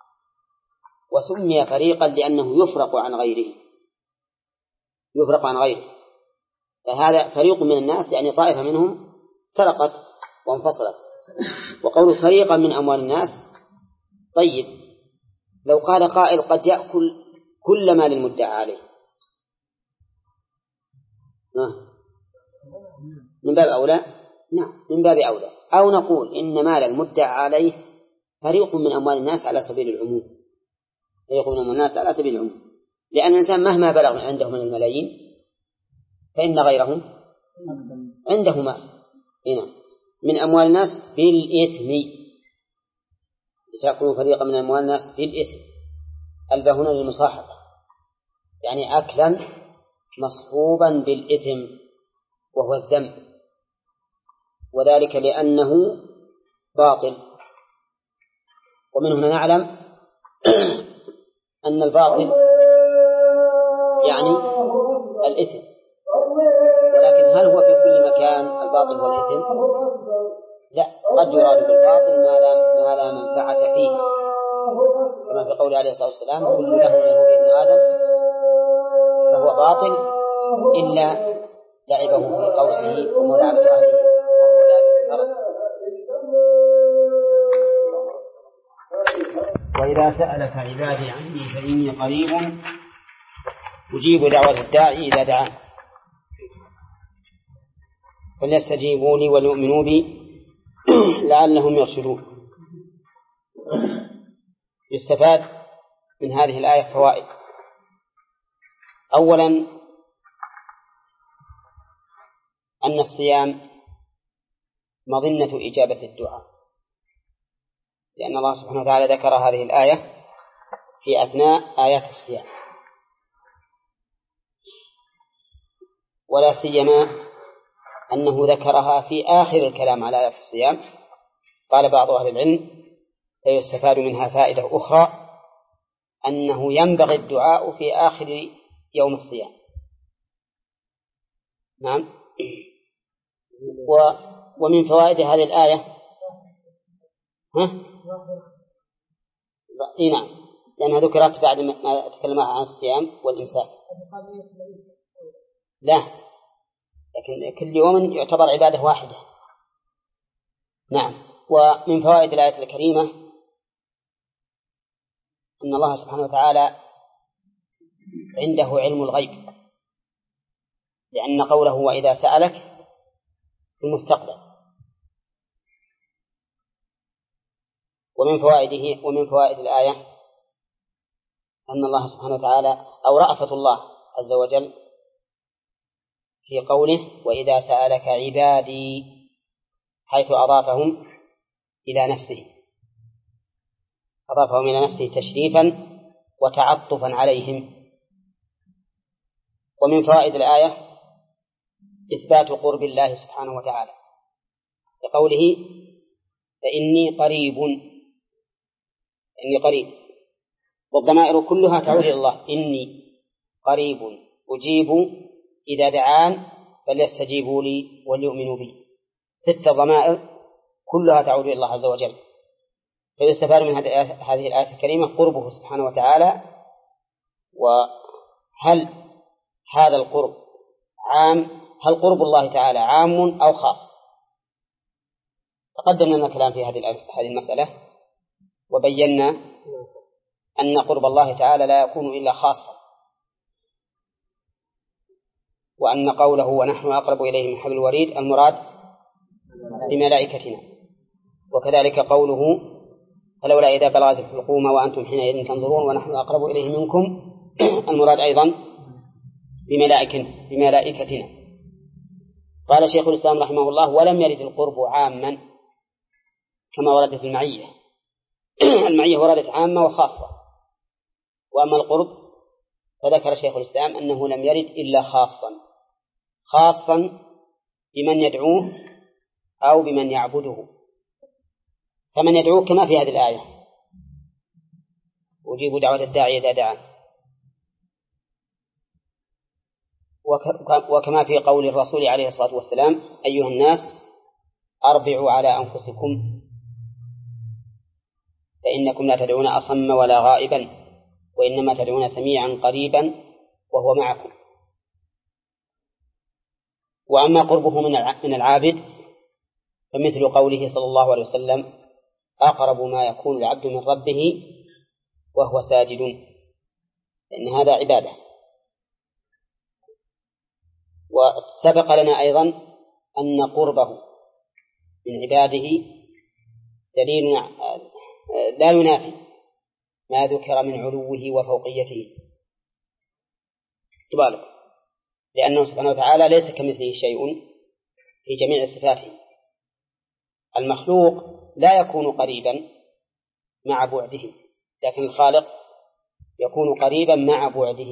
Speaker 1: وسمي فريقا لأنه يفرق عن غيره يفرق عن غيره فهذا فريق من الناس يعني طائفة منهم فرقت وانفصلت. وقول فريقا من أموال الناس طيب لو قال قائل قد يأكل كل مال المدعى عليه من باب أولى نعم من باب أولى، أو نقول إن مال المدعى عليه فريق من أموال الناس على سبيل العموم فريق من أموال الناس على سبيل العموم، لأن الإنسان مهما بلغ عنده من الملايين فإن غيرهم عنده مال هنا من أموال الناس بالإثم. لتأكلوا فريقا من أموال الناس بالإثم الباء هنا للمصاحبة يعني أكلا مصحوبا بالإثم وهو الذنب، وذلك لأنه باطل. ومن هنا نعلم أن الباطل يعني الإثم، ولكن هل هو في كل مكان الباطل والإثم؟ لا، قد يراد بالباطل ما لا, ما لا منفعة فيه، كما في قول عليه الصلاة والسلام كل له له ابن آدم فهو باطل إلا لعبه في قوسه وملاعبة أهله وملاعبة فرسه. وإذا سألك عبادي عني فإني قريب أجيب دعوة الداعي إذا دعان فليستجيبوا لي وليؤمنوا بي لعلهم يرشدون. يستفاد من هذه الآية فوائد. أولا أن الصيام مظنة إجابة الدعاء، لأن الله سبحانه وتعالى ذكر هذه الآية في أثناء آيات الصيام، ولا سيما أنه ذكرها في آخر الكلام على آيات الصيام. قال بعض أهل العلم فيستفاد منها فائدة أخرى، أنه ينبغي الدعاء في آخر يوم الصيام. نعم. و ومن فوائد هذه الآية ها؟ إيه نعم، لأنها ذكرت بعد ما تكلم عن الصيام والإمساك. لا، لكن كل يوم يعتبر عبادة واحدة. نعم. ومن فوائد الآية الكريمة أن الله سبحانه وتعالى عنده علم الغيب، لأن قوله وإذا سألك في المستقبل. ومن فوائده ومن فوائد الآية أن الله سبحانه وتعالى أو رأفة الله عز وجل في قوله وإذا سألك عبادي، حيث أضافهم إلى نفسه، أضافهم إلى نفسه تشريفا وتعطفا عليهم. ومن فوائد الآية إثبات قرب الله سبحانه وتعالى بقوله فإني قريب، إني قريب، والضمائر كلها تعود إلى الله. إني قريب أجيب إذا دعان فليستجيبوا لي وليؤمنوا بي. ست ضمائر كلها تعود إلى الله عز وجل. فيستفاد من هذه الآية الكريمة قربه سبحانه وتعالى. وهل هذا القرب عام؟ هل قرب الله تعالى عام أو خاص؟ تقدم لنا الكلام في هذه المسألة وبينا أن قرب الله تعالى لا يكون إلا خاصا، وأن قوله ونحن أقرب إليه من حبل الوريد المراد بملائكتنا. وكذلك قوله فلولا إذا بلغت الحلقوم وأنتم حينئذ تنظرون ونحن أقرب إليه منكم المراد أيضا بملائكتنا. قال شيخ الإسلام رحمه الله ولم يرد القرب عاما كما وردت المعية. المعية وردت عامة وخاصة، وأما القرب فذكر شيخ الإسلام أنه لم يرد إلا خاصا، خاصا بمن يدعوه أو بمن يعبده. فمن يدعوه كما في هذه الآية أجيب دعوة الداعي إذا دعان، وكما في قول الرسول عليه الصلاة والسلام أيها الناس أربعوا على أنفسكم فإنكم لا تدعون أصم ولا غائبا وإنما تدعون سميعا قريبا وهو معكم. وأما قربه من العابد فمثل قوله صلى الله عليه وسلم أقرب ما يكون العبد من ربه وهو ساجد، لأن هذا عبادة. وسبق لنا أيضا أن قربه من عباده دليل لا ينافي ما ذكر من علوه وفوقيته، تبالغ، لأنه سبحانه وتعالى ليس كمثله شيء في جميع صفاته. المخلوق لا يكون قريبا مع بعده، لكن الخالق يكون قريبا مع بعده.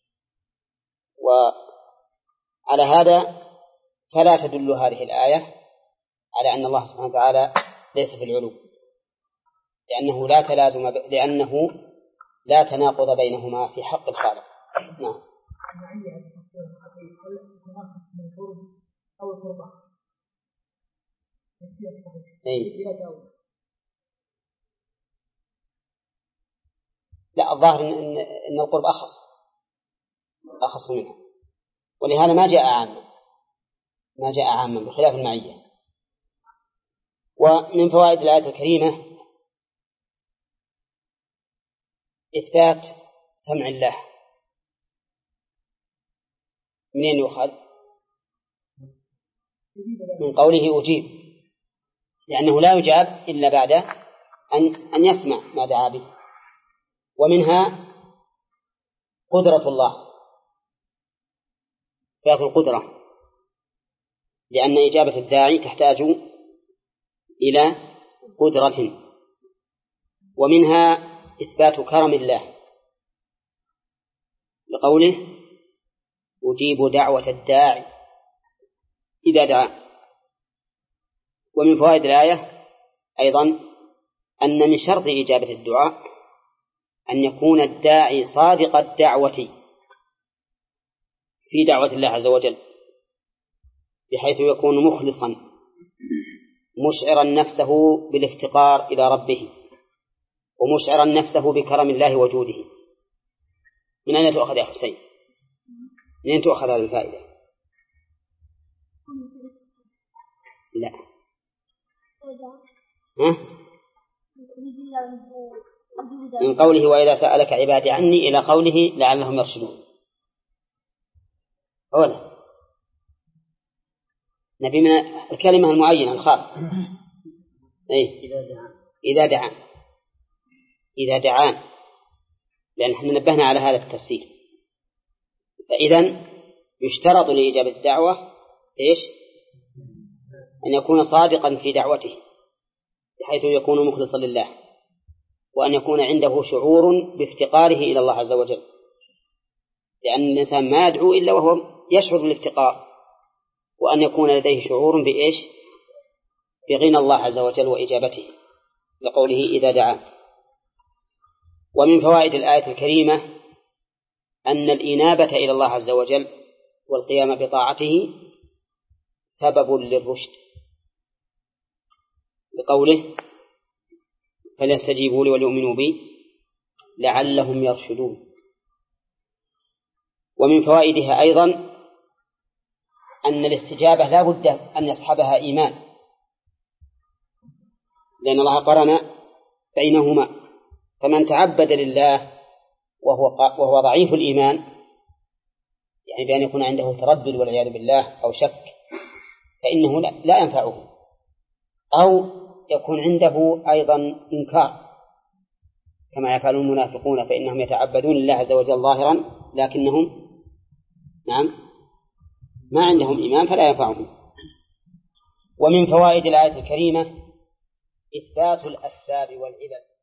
Speaker 1: وعلى هذا فلا تدل هذه الآية على أن الله سبحانه وتعالى ليس في العلو، لأنه لا تلازم ب... لأنه لا تناقض بينهما في حق الخالق. نعم. أي. لا، الظاهر إن, إن القرب أخص أخص منها، ولهذا ما جاء عاما، ما جاء عاما بخلاف المعية. ومن فوائد الآية الكريمة إثبات سمع الله. منين يؤخذ؟ من قوله أجيب، لأنه لا يجاب إلا بعد أن أن يسمع ما دعا به. ومنها قدرة الله، إثبات القدرة، لأن إجابة الداعي تحتاج إلى قدرة. ومنها إثبات كرم الله لقوله أجيب دعوة الداعي إذا دعا. ومن فوائد الآية أيضا أن من شرط إجابة الدعاء أن يكون الداعي صادق الدعوة في دعوة الله عز وجل، بحيث يكون مخلصا مشعرا نفسه بالافتقار إلى ربه، ومشعرا نفسه بكرم الله وجوده. من أين تؤخذ يا حسين؟ من أين تؤخذ هذه الفائدة؟ لا. ها؟ من قوله وإذا سألك عبادي عني إلى قوله لعلهم يرشدون. أولا نبي من الكلمة المعينة الخاصة. أي إذا دعان إذا دعان لأن احنا نبهنا على هذا التفسير. فإذن يشترط لإجابة الدعوة إيش؟ أن يكون صادقا في دعوته بحيث يكون مخلصا لله، وأن يكون عنده شعور بافتقاره إلى الله عز وجل، لأن الإنسان ما يدعو إلا وهو يشعر بالافتقار، وأن يكون لديه شعور بإيش؟ بغنى الله عز وجل وإجابته لقوله إذا دعا. ومن فوائد الآية الكريمة أن الإنابة إلى الله عز وجل والقيام بطاعته سبب للرشد، بقوله فليستجيبوا لي وليؤمنوا بي لعلهم يرشدون. ومن فوائدها أيضا أن الاستجابة لا بد أن يصحبها إيمان، لأن الله قرن بينهما، فمن تعبد لله وهو وهو ضعيف الإيمان، يعني بأن يكون عنده تردد والعياذ بالله أو شك، فإنه لا ينفعه، أو يكون عنده أيضا إنكار كما يفعل المنافقون، فإنهم يتعبدون لله عز وجل ظاهرا لكنهم نعم ما عندهم إيمان فلا ينفعهم. ومن فوائد الآية الكريمة إثبات الأسباب والعلل.